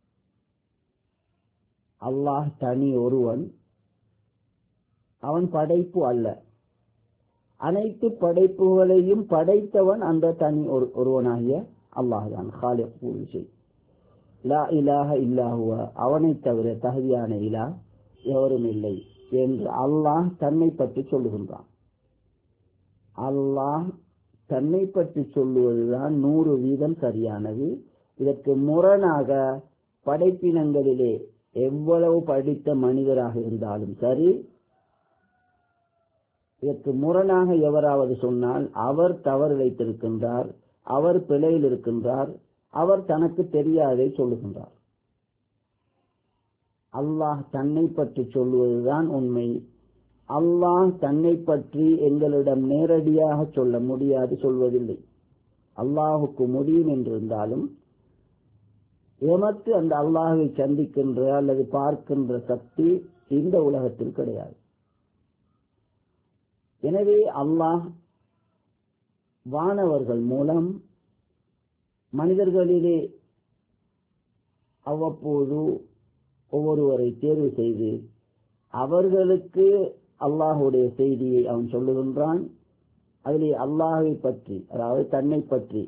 அல்லாஹ் தனி ஒருவன், அவன் படைப்பு அல்ல. அனைத்து படைப்புகளையும் படைத்தவன் அந்த தனி ஒருவனாகிய அல்லாஹ்தான். ஹாலிகு குல்லி ஷை, லா இலாஹ இல்லாஹுவ, அவனை தவிர தகுதியான இலா எவரும் இல்லை என்று அல்லாஹ் தன்னை பற்றி சொல்லுகின்றான். அல்லாஹ் தன்னை பற்றி சொல்லுவதுதான் நூறு வீதம் சரியானது. இதற்கு முரணாக படைப்பினங்களிலே எவ்வளவு படித்த மனிதராக இருந்தாலும் சரி, இதற்கு முரணாக எவராவது சொன்னால் அவர் தவறு வைத்திருக்கின்றார், அவர் பிழையில் இருக்கின்றார், அவர் தனக்கு தெரியாதை சொல்லுகின்றார். அல்லாஹ் தன்னை பற்றி சொல்லுவதுதான் உண்மை. அல்லாஹ் தன்னை பற்றி எங்களிடம் நேரடியாக சொல்ல முடியாது, சொல்வதில்லை. அல்லாஹுக்கு முடியும் என்றிருந்தாலும் எமக்கு அந்த அல்லாஹை சந்திக்கின்ற அல்லது பார்க்கின்ற சக்தி இந்த உலகத்தில் கிடையாது. எனவே அல்லாஹ் வானவர்கள் மூலம் மனிதர்களிலே அவ்வப்போது ஒவ்வொருவரை தேர்வு செய்து அவர்களுக்கு அல்லாஹுடைய செய்தியை அவன் சொல்லுகின்றான். அதிலே அல்லாஹை பற்றி, அதாவது தன்னை பற்றி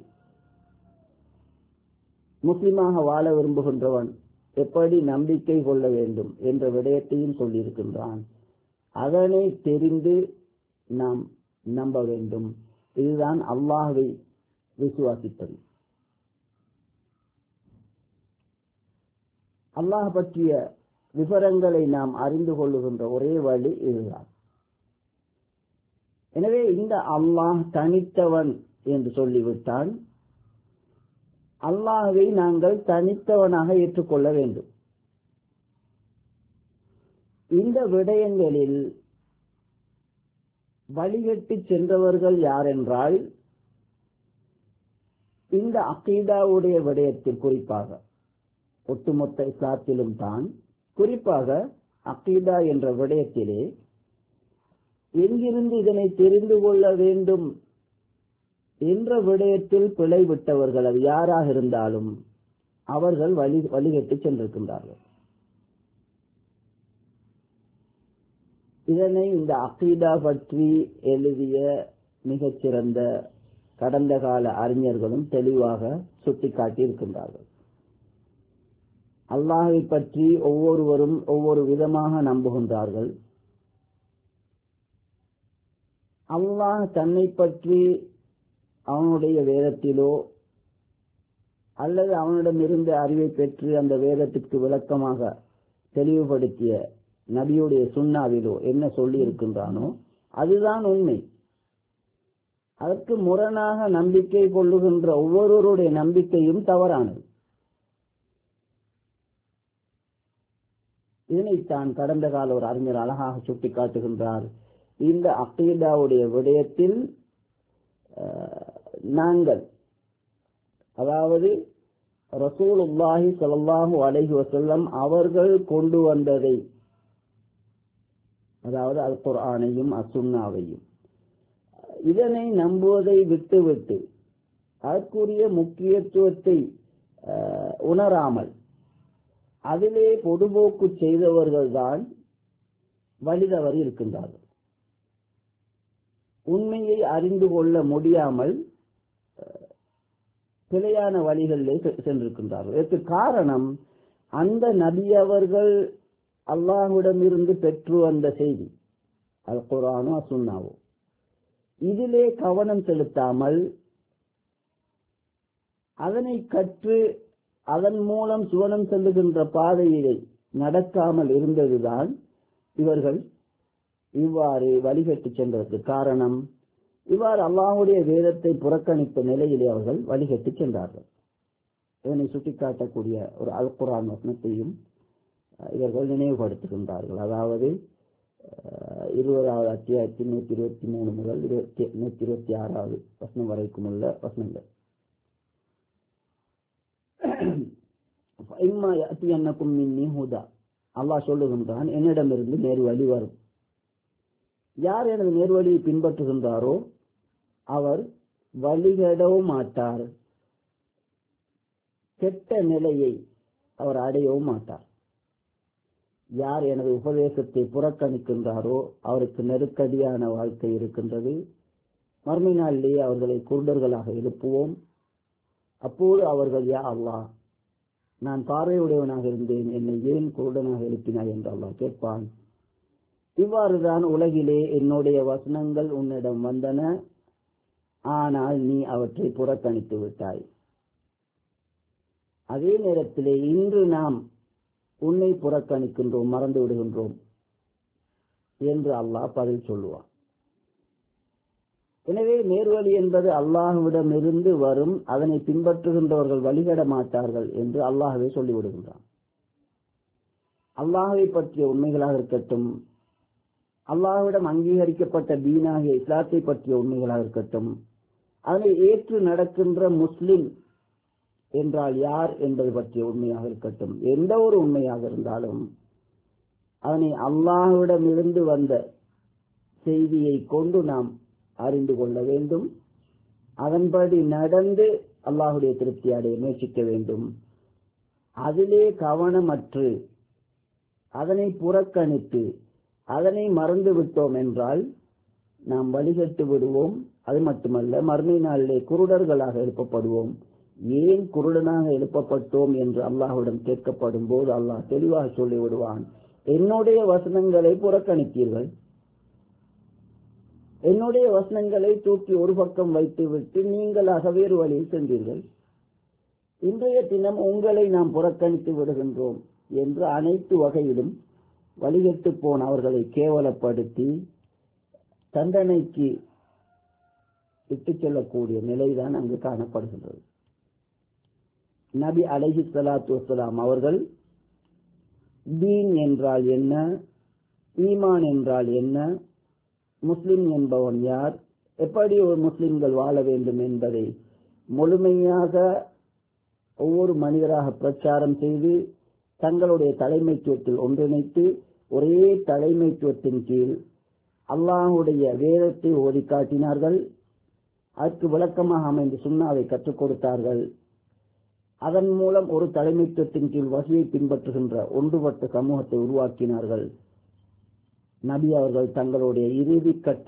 முஸ்லிமாக வாழ விரும்புகின்றவன் எப்படி நம்பிக்கை கொள்ள வேண்டும் என்ற விடயத்தையும் சொல்லியிருக்கின்றான். அதனை தெரிந்து நாம் நம்ப வேண்டும். இதுதான் அல்லாஹ்வை விசுவாசிப்பது. அல்லாஹ் பற்றிய விவரங்களை நாம் அறிந்து கொள்ளுகின்ற ஒரே வழி இதுதான். எனவே இந்த அல்லாஹ் தனித்தவன் என்று சொல்லிவிட்டான். அல்லாஹ்வை நாங்கள் தனித்தவனாக ஏற்றுக்கொள்ள வேண்டும். இந்த விடயங்களில் வழிகட்டி சென்றவர்கள் யாரென்றால், இந்த அகீதாவுடைய விடயத்தில் குறிப்பாக, ஒட்டுமொத்த இஸ்லாத்திலும் தான் குறிப்பாக அகீதா என்ற விடயத்திலே எங்கிருந்து இதனை தெரிந்து கொள்ள வேண்டும் என்ற விடயத்தில் பிழை விட்டவர்கள் அது யாராக இருந்தாலும் அவர்கள் வழி வழிகட்டி சென்றிருக்கின்றார்கள். இதனை இந்த அகீதா பற்றி எழுதிய மிகச்சிறந்த கடந்த கால அறிஞர்களும் தெளிவாக சுட்டிக்காட்டி இருக்கின்றார்கள். அல்லாஹை பற்றி ஒவ்வொருவரும் ஒவ்வொரு விதமாக நம்புகின்றார்கள். அல்லாஹ் தன்னை பற்றி அவனுடைய வேதத்திலோ அல்லது அவனிடமிருந்து அறிவை பெற்று அந்த வேதத்திற்கு விளக்கமாக தெளிவுபடுத்திய நபியுடைய சுன்னாவிலோ என்ன சொல்லி இருக்கின்றானோ அதுதான் உண்மை. அதற்கு முரணாக நம்பிக்கை கொள்ளுகின்ற ஒவ்வொருவருடைய நம்பிக்கையும் தவறானது. இதனைத்தான் கடந்த கால ஒரு அறிஞர் அழகாக சுட்டிக்காட்டுகின்றார். இந்த அகீதாவுடைய விடயத்தில் நாங்கள், அதாவது ரசூலுல்லாஹி ஸல்லல்லாஹு அலைஹி வஸல்லம் அவர்கள் கொண்டு வந்ததை, அதாவது அல் குர்ஆனையும் அசுன்னாவையும், இதனை நம்புவதை விட்டுவிட்டு அதற்குரிய முக்கியத்துவத்தை உணராமல் அதிலே பொதுபோக்கு செய்தவர்கள்தான் வழிதவறி இருக்கின்றார்கள். உண்மையை அறிந்து கொள்ள முடியாமல் பிழையான வழிகளிலே சென்றிருக்கின்றார்கள். இதற்கு காரணம், அந்த நபி அவர்கள் அல்லாஹ்விடமிருந்து பெற்று வந்த செய்தி அல் குர்ஆனோ சுன்னாவோ, இதிலே கவனம் செலுத்தாமல் அதனை கற்று அதன் மூலம் சுவனம் செல்லுகின்ற பாதையிலே நடக்காமல் இருந்ததுதான் இவர்கள் இவ்வாறு வழிகட்டு சென்றதற்கு காரணம். இவ்வாறு அல்லாஹ்வுடைய வேதத்தை புறக்கணித்த நிலையிலே அவர்கள் வழிகட்டு சென்றார்கள். இதனை சுட்டிக்காட்டக்கூடிய ஒரு அல் குர்ஆன் வசனத்தையும் இவர்கள் நினைவுபடுத்துகின்றார்கள். அதாவது இருபதாவது அத்தியாயத்தில் நூத்தி இருபத்தி மூணு முதல் நூத்தி இருபத்தி ஆறாவது வசனம் வரைக்கும் உள்ள வசனங்கள். அல்லாஹ் சொல்லுகின்றான், என்னிடமிருந்து நேர்வழி வரும். யார் எனது நேர்வழியை பின்பற்றுகின்றாரோ அவர் வழிகடவும் மாட்டார், கெட்ட நிலையை அவர் அடையவும் மாட்டார். யார் எனது உபதேசத்தை புறக்கணிக்கின்றாரோ அவருக்கு நெருக்கடியான வாழ்க்கை இருக்கின்றது. மறுமை நாளிலேயே அவர்களை குருடர்களாக எழுப்புவோம். அப்போது அவர்கள், யா அல்லாஹ், நான் பார்வையுடையவனாக இருந்தேன், என்னை ஏன் குருடனாக எழுப்பினாய் என்று அல்லாஹ் கேட்பான். இவ்வாறுதான் உலகிலே என்னுடைய வசனங்கள் உன்னிடம் வந்தன, ஆனால் நீ அவற்றை புறக்கணித்து விட்டாய். அதே நேரத்திலே இன்று நாம் உன்னை புறக்கணிக்கின்றோம், மறந்து விடுகின்றோம் என்று அல்லாஹ் பதில் சொல்லுவான். எனவே நேர்வழி என்பது அல்லாஹ்விடமிருந்து வரும், அதனை பின்பற்றுகின்றவர்கள் வழிகட மாட்டார்கள் என்று அல்லாஹ்வே சொல்லிவிடுகின்றான். அல்லாஹ்வை பற்றிய உண்மைகளாக இருக்கட்டும், அல்லாஹ்விடம் அங்கீகரிக்கப்பட்ட தீனாகிய இஸ்லாத்தை பற்றிய உண்மைகளாக இருக்கட்டும், அதனை ஏற்று நடக்கின்ற முஸ்லிம் என்றால் யார் என்பது பற்றிய உண்மையாக இருக்கட்டும், எந்த ஒரு உண்மையாக இருந்தாலும் அதனை அல்லாஹ்விடமிருந்து வந்த செய்தியை கொண்டு நாம் அறிந்து கொள்ள வேண்டும். அதன்படி நடந்து அல்லாஹ்வுடைய திருப்தி அடைய முயற்சிக்க வேண்டும். அதிலே கவனமற்று அதனை புறக்கணித்து அதனை மறந்து விட்டோம் என்றால் நாம் வழிகட்டு விடுவோம். அது மட்டுமல்ல, மறுமை நாளிலே குருடர்களாக எழுப்பப்படுவோம். ஏன் குருடனாக எழுப்பப்பட்டோம் என்று அல்லாஹ்விடம் கேட்கப்படும் போது அல்லாஹ் தெளிவாக சொல்லிவிடுவான், என்னுடைய வசனங்களை புறக்கணித்தீர்கள், என்னுடைய வசனங்களை தூக்கி ஒரு பக்கம் வைத்துவிட்டு நீங்களாக வேறு வழியில் சென்றீர்கள். இன்றைய தினம் உங்களை நாம் புறக்கணித்து விடுகின்றோம் என்று அனைத்து வகையிலும் வழிகட்டு போன அவர்களை கேவலப்படுத்தி தண்டனைக்கு இட்டுச் செல்லக்கூடிய நிலைதான் அங்கு காணப்படுகின்றது. நபி அலைஹி ஸலாத்து வஸலாம் அவர்கள் தீன் என்றால் என்ன, ஈமான் என்றால் என்ன, முஸ்லிம் என்பவன் யார், எப்படி ஒரு முஸ்லிம்கள் வாழ வேண்டும் என்பதை முழுமையாக ஒவ்வொரு மனிதராக பிரச்சாரம் செய்து தங்களுடைய தலைமைத்துவத்தில் ஒன்றிணைத்து ஒரே தலைமைத்துவத்தின் கீழ் அல்லாஹ்வுடைய வேதத்தை ஓதி காட்டினார்கள். அதற்கு விளக்கமாக அமைந்து சுன்னாவை கற்றுக் கொடுத்தார்கள். அதன் மூலம் ஒரு தலைமைத்துவத்தின் கீழ் வகையை பின்பற்றுகின்ற ஒன்றுபட்ட சமூகத்தை உருவாக்கினார்கள். நபி அவர்கள் தங்களுடைய இறுதி கட்ட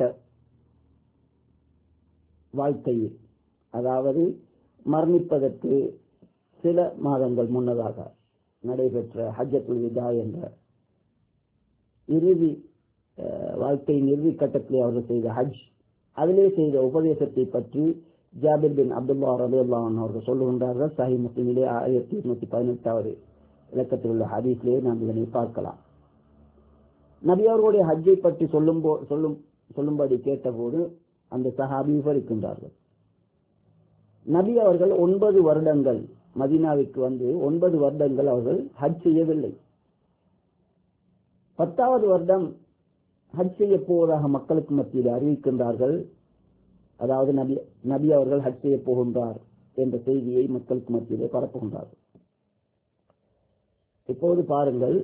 வாழ்க்கையில், அதாவது மரணிப்பதற்கு சில மாதங்கள் முன்னதாக நடைபெற்ற ஹஜ்ஜத்துல் விதா என்ற இறுதி வாழ்க்கையின் இறுதி கட்டத்திலே அவர்கள் செய்த ஹஜ் அதிலே செய்த உபதேசத்தை பற்றி ஜாபிர் பின் அப்துல்லா ரலியல்லாஹு அன்ஹு அவர்கள் சொல்லுகின்றார்கள். சஹீஹ் முஸ்லிமிலே ஆயிரத்தி இருநூத்தி பதினெட்டாவது இலக்கத்தில் உள்ள ஹதீஸிலே நாம் இதனை பார்க்கலாம். நபி அவர்களுடைய ஹஜ்ஜை பற்றி சொல்லும் சொல்லும் சொல்லும்படி கேட்டபோது அந்த சஹாபி விவரிக்கின்றார்கள். நபி அவர்கள் ஒன்பது வருடங்கள் மதீனாவிற்கு வந்து ஒன்பது வருடங்கள் அவர்கள் ஹஜ் செய்யவில்லை. பத்தாவது வருடம் ஹஜ் செய்ய போவதாக மக்களுக்கு மத்தியில் அறிவிக்கின்றார்கள். அதாவது நபி நபி அவர்கள் ஹஜ் செய்ய போகின்றார் என்ற செய்தியை மக்களுக்கு மத்தியிலே பரப்புகின்றார்கள். இப்போது பாருங்கள்,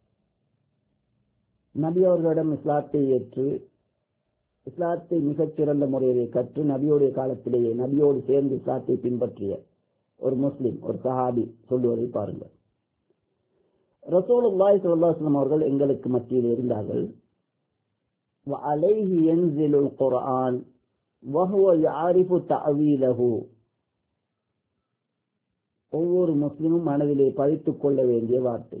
நபி அவர்களிடம் இஸ்லாத்தை ஏற்று இஸ்லாத்தை மிகச்சிறந்த முறையிலே கற்று நபியோடைய காலத்திலேயே நபியோடு சேர்ந்து இஸ்லாத்தை பின்பற்றிய ஒரு முஸ்லிம், ஒரு சஹாபி சொல்லுவதை பாருங்கள். ரசூலுல்லாஹி ஸல்லல்லாஹு அலைஹி வஸல்லம் அவர்கள் எங்களுக்கு மத்தியில் இருந்தார்கள். وعليه ينزل القرآن وهو يعرف تأويله. ஒவ்வொரு முஸ்லிமும் மனதிலே பதித்துக் கொள்ள வேண்டிய வார்த்தை.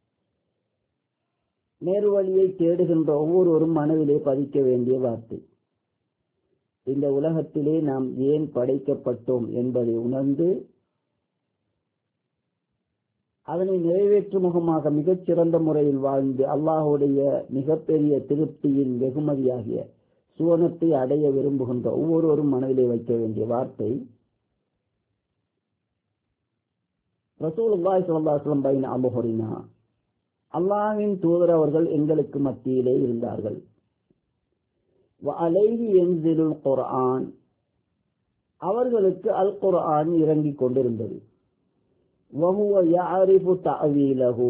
நேர்வழியை தேடுகின்ற ஒவ்வொருவரும் மனதிலே பதிக்க வேண்டிய வார்த்தை. இந்த உலகத்திலே நாம் ஏன் படைக்கப்பட்டோம் என்பதை உணர்ந்து அதனை நிறைவேற்றும் முகமாக மிகச்சிறந்த முறையில் வாழ்ந்து அல்லாஹுடைய மிகப்பெரிய திருப்தியின் வெகுமதியாகிய சுவனத்தை அடைய விரும்புகின்ற ஒவ்வொருவரும் மனதிலே வைக்க வேண்டிய வார்த்தை. ரசூலுல்லாஹி ஸல்லல்லாஹு அலைஹி வஸல்லம் பைன அபுஹுரினா, அல்லாஹ்வின் தூதர் அவர்கள் எங்களுக்கு மத்தியிலே இருந்தார்கள். வஅலைஹி யன்ஸிலுல் குர்ஆன், அவர்களுக்கு அல் குர்ஆன் இறங்கிக் கொண்டிருந்தது. வஹுவ யஅரிஃபு தஅவீலஹு,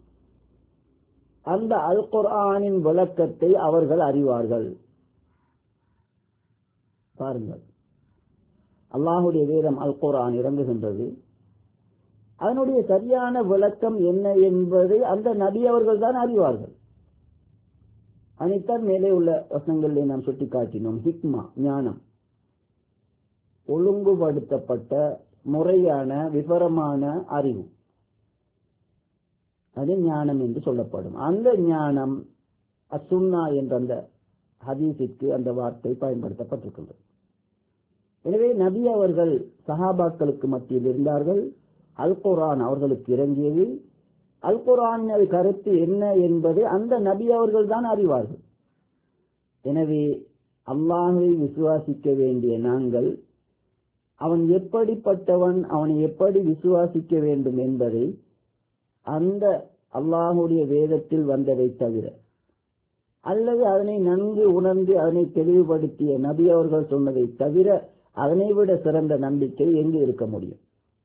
அந்த அல் குர்ஆனின் விளக்கத்தை அவர்கள் அறிவார்கள். பாருங்கள், அல்லாஹுடைய வேதம் அல் குர்ஆன் இறங்குகின்றது. அதனுடைய சரியான விளக்கம் என்ன என்பதை அந்த நபி அவர்கள் தான் அறிவார்கள். அனைத்தான் மேலே உள்ள வசனங்களிலே நாம் சுட்டி காட்டினோம். ஹிக்மா, ஞானம், ஒழுங்குபடுத்தப்பட்ட முறையான விவரமான அறிவு, அது ஞானம் என்று சொல்லப்படும். அந்த ஞானம் அசுன்னா என்ற அந்த ஹதீஸிற்கு அந்த வார்த்தை பயன்படுத்தப்பட்டிருக்கின்றது. எனவே நபி அவர்கள் சஹாபாக்களுக்கு மத்தியில் இருந்தார்கள். அல் குர்ஆன் அவர்களுக்கு இறங்கியது. அல் குர்ஆன் கருத்து என்ன என்பதை அந்த நபி அவர்கள் தான் அறிவார்கள். எனவே அல்லாஹ்வை விசுவாசிக்க வேண்டிய நாங்கள் அவன் எப்படிப்பட்டவன், அவனை எப்படி விசுவாசிக்க வேண்டும் என்பதை அந்த அல்லாஹுடைய வேதத்தில் வந்ததை தவிர, அல்லது அதனை நன்கு உணர்ந்து அதனை தெளிவுபடுத்திய நபி அவர்கள் சொன்னதை தவிர அதனை விட சிறந்த நம்பிக்கை எங்கு இருக்க முடியும்?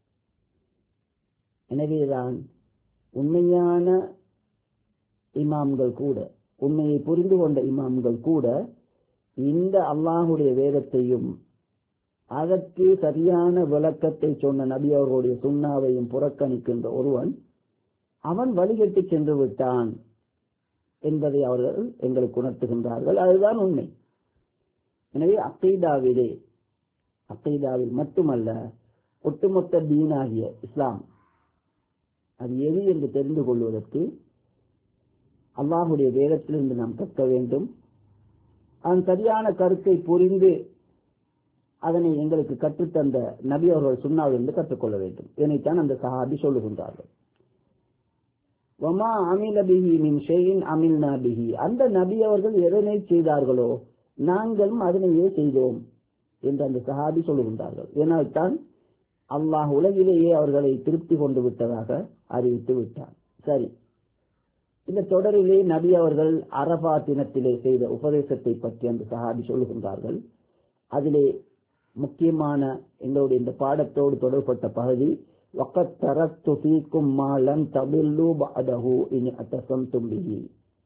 எனவேதான் உண்மையான இமாம்கள் கூட, உண்மையை புரிந்து கொண்ட இமாம்கள் கூட இந்த அல்லாஹுடைய வேதத்தையும் அதற்கு சரியான விளக்கத்தை சொன்ன நபி அவர்களுடைய சுன்னாவையும் புறக்கணிக்கின்ற ஒருவன் அவன் வழிகட்டி சென்று விட்டான் என்பதை அவர்கள் எங்களுக்கு உணர்த்துகின்றார்கள். அதுதான் உண்மை. எனவே அக்கீதாவிலே, அக்கீதாவில் மட்டுமல்ல, ஒட்டுமொத்த தீனாகிய இஸ்லாம் அது எது என்று தெரிந்து கொள்வதற்கு அல்லாஹுடைய வேதத்திலிருந்து நாம் கற்க வேண்டும். அதன் சரியான கருத்தை புரிந்து அதனை எங்களுக்கு கற்றுத்தந்த நபி அவர்கள் சுன்னாவிலிருந்து கற்றுக்கொள்ள வேண்டும். இதனைத்தான் அந்த சஹாபி சொல்லுகின்றார்கள். வமா அமில பிஹி மின் ஷைஇன் அமில்னா பிஹி, அந்த நபி அவர்கள் எதனை செய்தார்களோ நாங்களும் அதனையே செய்தோம் என்று அந்த சஹாபி சொல்லுகின்றார்கள். இதனால் தான் அல்லாஹ் உலகிலேயே அவர்களை திருப்தி கொண்டு விட்டதாக அறிவித்து விட்டார். சரி, இந்த தொடரிலே நபி அவர்கள் அரபா தினத்திலே செய்த உபதேசத்தை பற்றி அந்த சஹாபி சொல்லுகின்றார்கள். அதிலே முக்கியமான எங்களுடைய இந்த பாடத்தோடு தொடர்பட்ட பகுதி, வகத் தரக்து ஃபீக்கும் மா லன் தபில்லு பஅதஹு இன் அத்தஸம்தும் பிஹி,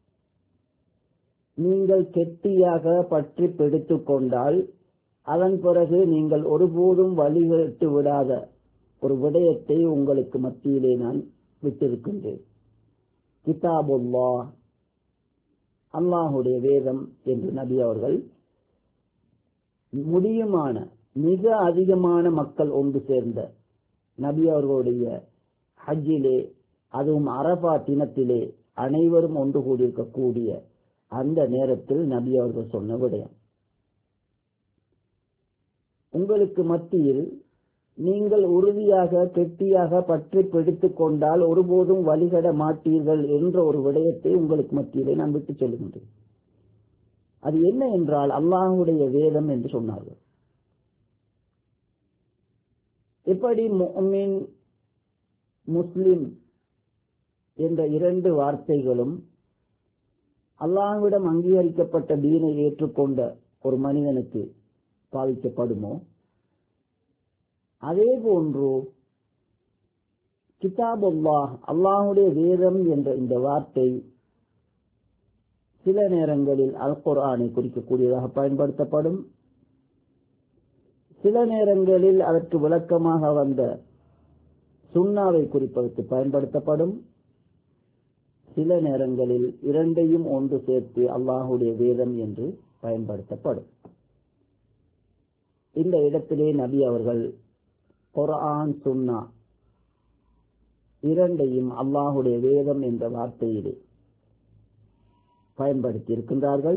நீங்கள் கெட்டியாக பற்றி பிடித்துக் கொண்டால் அதன் பிறகு நீங்கள் ஒருபோதும் வழிகட்டு விடாத ஒரு விடயத்தை உங்களுக்கு மத்தியிலே நான் விட்டிருக்கின்றேன். கிதாபுல்லாஹ், அல்லாஹுடைய வேதம் என்று நபி அவர்கள் முடியுமான மிக அதிகமான மக்கள் ஒன்று சேர்ந்த நபி அவர்களுடைய ஹஜ்ஜிலே, அதுவும் அரபா தினத்திலே அனைவரும் ஒன்று கூடியிருக்கக்கூடிய அந்த நேரத்தில் நபி அவர்கள் சொன்ன விடயம். உங்களுக்கு மத்தியில் நீங்கள் உறுதியாக கெட்டியாக பற்றி பிடித்துக் கொண்டால் ஒருபோதும் வழிகட மாட்டீர்கள் என்ற ஒரு விடயத்தை உங்களுக்கு மத்தியிலே நான் விட்டு சொல்லுகின்றேன். அது என்ன என்றால் அல்லாஹ்வுடைய வேதம் என்று சொன்னார்கள். எப்படி முஃமின் முஸ்லிம் என்ற இரண்டு வார்த்தைகளும் அல்லாஹ்விடம் அங்கீகரிக்கப்பட்ட தீனை ஏற்றுக்கொண்ட ஒரு மனிதனுக்கு பாவிக்கப்படுமோ, அதே போன்று கிதாபுல்லாஹ் அல்லாஹ்வுடைய வேதம் என்ற இந்த வார்த்தை சில நேரங்களில் அல் குர்ஆனை குறிக்கக்கூடியதாக பயன்படுத்தப்படும், சில நேரங்களில் அதற்கு விளக்கமாக வந்த சுன்னாவை குறிப்பதற்கு பயன்படுத்தப்படும், சில நேரங்களில் இரண்டையும் ஒன்று சேர்த்து அல்லாஹ்வுடைய வேதம் என்று பயன்படுத்தப்படும். இந்த இடத்திலே நபி அவர்கள் குர்ஆன் சுன்னா இரண்டையும் அல்லாஹ்வுடைய வேதம் என்ற வார்த்தையிலே பயன்படுத்தி இருக்கின்றார்கள்.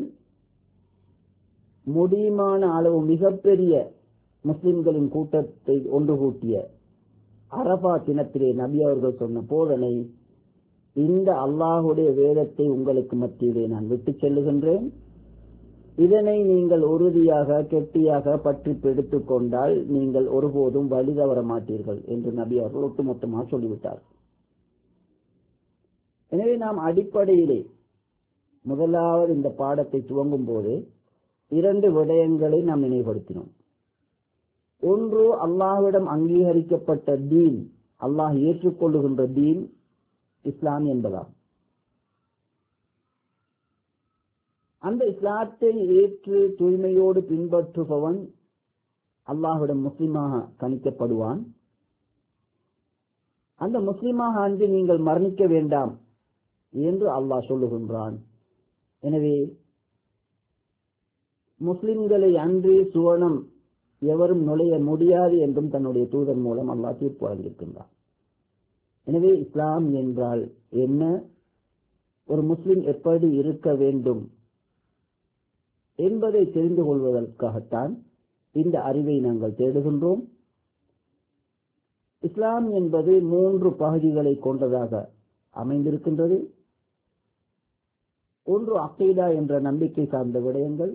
முடியுமான அளவு மிகப்பெரிய முஸ்லிம்களின் கூட்டத்தை ஒன்று கூட்டிய அரபா தினத்திலே நபி அவர்கள் சொன்ன போதனை, இந்த அல்லாஹ்வுடைய வேதத்தை உங்களுக்கு மத்தியிலே நான் விட்டு செல்லுகின்றேன், இதனை நீங்கள் உறுதியாக கெட்டியாக பற்றி பிடித்துக் கொண்டால் நீங்கள் ஒருபோதும் வழி தவற மாட்டீர்கள் என்று நபி அவர்கள் ஒட்டுமொத்தமாக சொல்லிவிட்டார். எனவே நாம் அடிப்படையிலே முதலாவது இந்த பாடத்தை துவங்கும் போது இரண்டு விடயங்களை நாம் நினைவுபடுத்தினோம். ஒன்று, அல்லாஹ்விடம் அங்கீகரிக்கப்பட்ட தீன், அல்லாஹ் ஏற்றுக்கொள்ளுகின்ற தீன் இஸ்லாம் என்பதாகும். அந்த இஸ்லாத்தை ஏற்று தூய்மையோடு பின்பற்றுபவன் அல்லாஹ்விடம் முஸ்லிமாக கணிக்கப்படுவான். அந்த முஸ்லிமாக அன்று நீங்கள் மரணிக்க வேண்டாம் என்று அல்லாஹ் சொல்லுகின்றான். எனவே முஸ்லிம்களை அன்றி சுவனம் எவரும் நுழைய முடியாது என்றும் தன்னுடைய தூதர் மூலம் அல்லாஹ் தீர்ப்பு வழங்கியிருக்கின்றார். எனவே இஸ்லாம் என்றால் என்ன, ஒரு முஸ்லிம் எப்படி இருக்க வேண்டும் என்பதை தெரிந்து கொள்வதற்காகத்தான் இந்த அறிவை நாங்கள் தேடுகின்றோம். இஸ்லாம் என்பது மூன்று பகுதிகளை கொண்டதாக அமைந்திருக்கின்றது. ஒன்று அகீதா என்ற நம்பிக்கை சார்ந்த விடயங்கள்,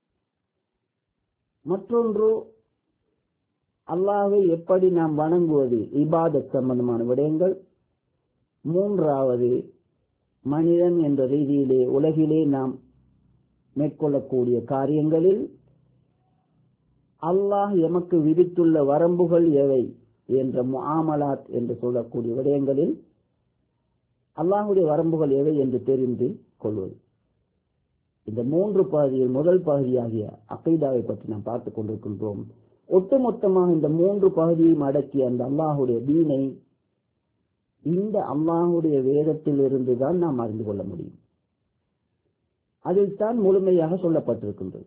மற்றொன்று அல்லாஹ்வை எப்படி நாம் வணங்குவது இபாதத் சம்பந்தமான விடயங்கள், மூன்றாவது மனிதன் என்ற ரீதியிலே உலகிலே நாம் மேற்கொள்ளக்கூடிய காரியங்களில் அல்லாஹ் எமக்கு விதித்துள்ள வரம்புகள் எவை என்ற முஆமலாத் என்று சொல்லக்கூடிய விடயங்களில் அல்லாஹ்வுடைய வரம்புகள் எவை என்று தெரிந்து கொள்வது. இந்த மூன்று பகுதியில் முதல் பகுதியாகிய அகீதாவை பற்றி நாம் பார்த்துக் கொண்டிருக்கின்றோம். ஒட்டுமொத்தமாக இந்த மூன்று பகுதியையும் அடக்கிய அந்த அல்லாஹ்வுடைய தீனை இந்த அல்லாஹ்வுடைய வேதத்தில் இருந்துதான் நாம் அறிந்து கொள்ள முடியும். அதில் தான் முழுமையாக சொல்லப்பட்டிருக்கின்றது.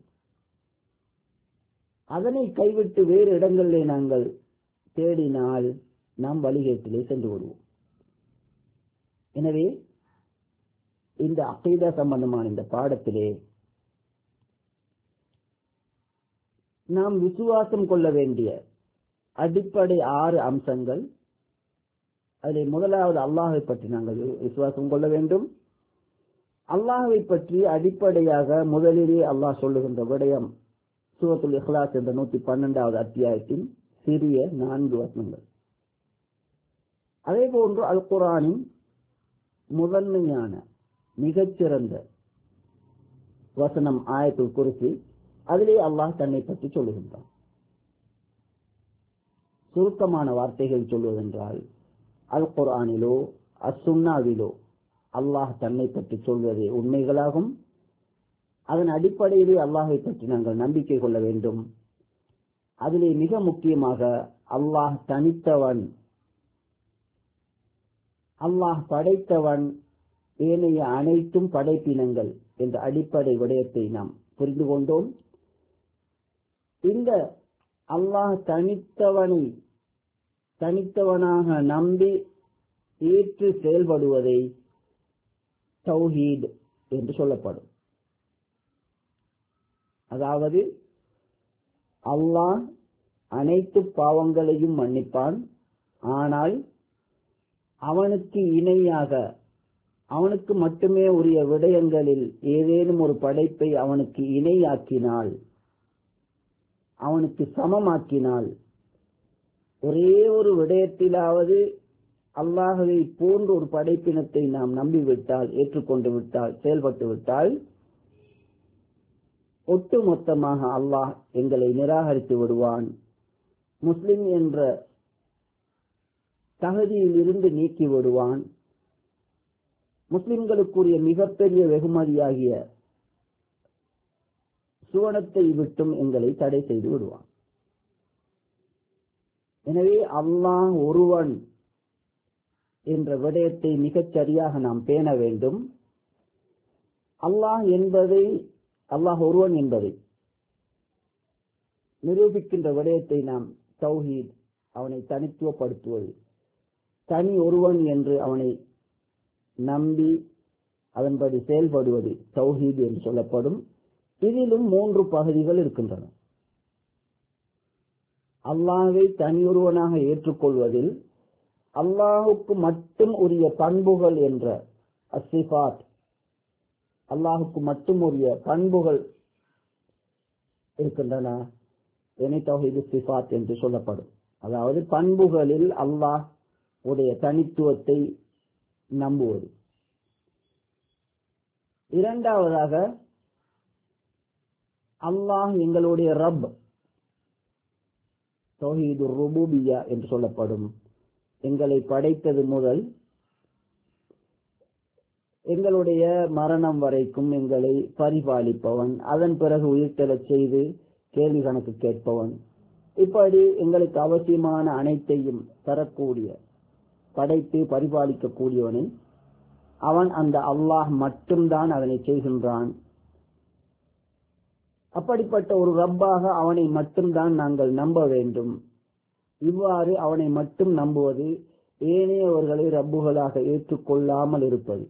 அதனை கைவிட்டு வேறு இடங்களிலே நாங்கள் தேடினால் நாம் வழிகேட்டிலே சென்று விடுவோம். எனவே இந்த அகீதா சம்பந்தமான இந்த பாடத்திலே நாம் விசுவாசம் கொள்ள வேண்டிய அடிப்படை ஆறு அம்சங்கள். அதில் முதலாவது அல்லாஹை பற்றி நாங்கள் விசுவாசம் கொள்ள வேண்டும். அல்லாஹை பற்றி அடிப்படையாக முதலிலே அல்லாஹ் சொல்லுகின்ற விடயம் சூரத்துல் இக்லாஸ் என்ற நூத்தி பன்னெண்டாவது அத்தியாயத்தின் சிறிய நான்கு வசனங்கள். அதே போன்று அல் குர்ஆனின் முதன்மையான மிகச்சிறந்த வசனம் ஆயத்துல் குர்சி, அதிலே அல்லாஹ் தன்னை பற்றி சொல்லுகின்றான். சுருக்கமான வார்த்தைகள் சொல்வதென்றால் அல் குர்ஆனிலோ அஸ்ஸுன்னாவிலோ அல்லாஹ் தன்னை பற்றி சொல்வதே உண்மைகளாகும். அதன் அடிப்படையிலே அல்லாஹை பற்றி நாங்கள் நம்பிக்கை கொள்ள வேண்டும். அதிலே மிக முக்கியமாக அல்லாஹ் தனித்தவன், அல்லாஹ் படைத்தவன், ஏனைய அனைத்தும் படைப்பினங்கள் என்ற அடிப்படை விடயத்தை நாம் புரிந்து கொண்டோம். இந்த அல்லாஹ் தனித்தவனை தனித்தவனாக நம்பி ஏற்று செயல்படுவதை தௌஹீத் என்று சொல்லப்படும். அதாவது அல்லாஹ் அனைத்து பாவங்களையும் மன்னிப்பான். ஆனால் அவனுக்கு இணையாக அவனுக்கு மட்டுமே உரிய விடயங்களில் ஏதேனும் ஒரு படைப்பை அவனுக்கு இணையாக்கினால், அவனுக்கு சமமாக்கினால், ஒரே ஒரு விடயத்திலாவது அல்லாஹ்வை போன்ற ஒரு படைப்பினத்தை நாம் நம்பிவிட்டால், ஏற்றுக்கொண்டு விட்டால், செயல்பட்டு விட்டால், ஒட்டுமொத்தமாக அல்லாஹ் எங்களை நிராகரித்து விடுவான். முஸ்லிம் என்ற தகுதியில் இருந்து நீக்கி விடுவான். முஸ்லிம்களுக்குரிய மிகப்பெரிய வெகுமதியாகிய சுவனத்தை விட்டும் எங்களை தடை செய்து விடுவான். எனவே அல்லாஹ் ஒருவன் என்ற விடயத்தை மிகச் சரியாக நாம் பேண வேண்டும். அல்லாஹ் என்பதை அல்லாஹ் ஒருவன் என்பதை நிரூபிக்கின்ற விடயத்தை நாம் தௌஹீத், அவனை தனித்துவப்படுத்துவது, தனி ஒருவன் என்று அவனை நம்பி அதன்படி செயல்படுவது தௌஹீத் என்று சொல்லப்படும். இதிலும் மூன்று பகுதிகள் இருக்கின்றன. அல்லாஹ்வை தனியொருவனாக ஏற்றுக்கொள்வதில் அல்லாஹுக்கு மட்டும் உரிய பண்புகள் என்ற அஸ்ஸிஃபாத், அல்லாஹுக்கு மட்டும் உரிய பண்புகள் இருக்கின்றன. என தௌஹீது சிஃபாத் என்று சொல்லப்படும். அதாவது பண்புகளில் அல்லாஹ் உடைய தனித்துவத்தை நம்புவது. இரண்டாவதாக அல்லாஹ் எங்களுடைய ரப், தௌஹீது ருபூபிய்யா என்று சொல்லப்படும். எங்களை படைத்தது முதல் எங்களுடைய மரணம் வரைக்கும் எங்களை பரிபாலிப்பவன், அதன் பிறகு உயிர்த்தெழச் செய்து கேள்வி கணக்கு கேட்பவன், இப்படி எங்களுக்கு அவசியமான அனைத்தையும் தரக்கூடிய, படைத்து பரிபாலிக்கக்கூடியவனை அவன் அந்த அல்லாஹ் மட்டும்தான் அதனை செய்கின்றான். அப்படிப்பட்ட ஒரு ரப்பாக அவனை மட்டும்தான் நாங்கள் நம்ப வேண்டும். இவ்வாறு அவனை மட்டும் நம்புவது ஏனையவர்களை ரப்புகளாக ஏற்றுக்கொள்ளாமல் இருப்பது.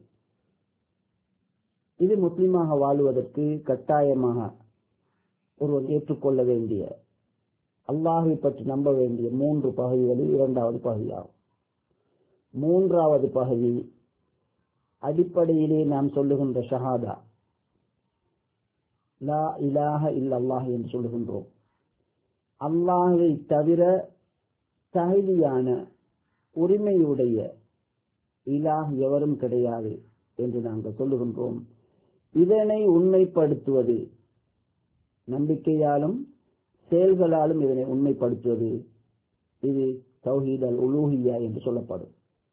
இது முஸ்லிமாக வாழ்வதற்கு கட்டாயமாக ஒருவர் ஏற்றுக்கொள்ள வேண்டிய, அல்லாஹை பற்றி நம்ப வேண்டிய மூன்று பகுதிகளில் இரண்டாவது பகுதியாகும். மூன்றாவது பகுதி அடிப்படையிலே நாம் சொல்லுகின்ற ஷஹாதா, லா இலாஹ இல்லல்லாஹ் என்று சொல்லுகின்றோம். அல்லாஹை தவிர தகுதியான உரிமையுடைய இலாஹ் எவரும் கிடையாது என்று நாங்கள் சொல்லுகின்றோம். இதனை உண்மைப்படுத்துவது, நம்பிக்கையாலும் செயல்களாலும் இதனை உண்மைப்படுத்துவது, இது தௌஹீத் அல் உலூஹிய்யா என்று சொல்லப்படும்.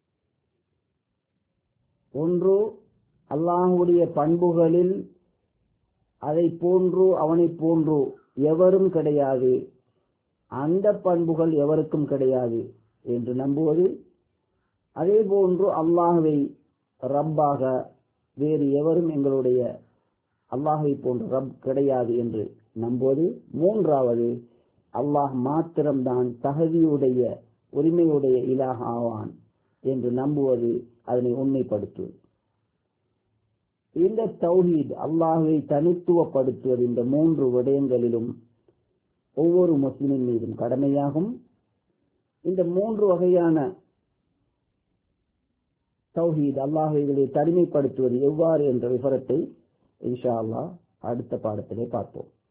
ஒன்று, அல்லாஹ்வுடைய பண்புகளில் அதை போன்று அவனை போன்று எவரும் கிடையாது, அந்த பண்புகள் எவருக்கும் கிடையாது என்று நம்புவது. அதே போன்று அல்லாஹ்வை ரப்பாக வேறு எவரும் எங்களுடைய அல்லாஹ்வை போன்ற ரப் கிடையாது என்று நம்புவது. மூன்றாவது, அல்லாஹ் மாத்திரம்தான் தகுதியுடைய உரிமையுடைய இலாஹ் ஆவான் என்று நம்புவது, அதனை உண்மைப்படுத்துவது. இந்த தௌஹீத், அல்லாஹ்வை தனித்துவப்படுத்துவது, இந்த மூன்று விடயங்களிலும் ஒவ்வொரு முஸ்லிமின் மீதும் கடமையாகும். இந்த மூன்று வகையான தௌஹீத், அல்லாஹ்வை தனிமைப்படுத்துவது எவ்வாறு என்ற விவரத்தை இன்ஷா அல்லாஹ் அடுத்த பாடத்திலே பார்ப்போம்.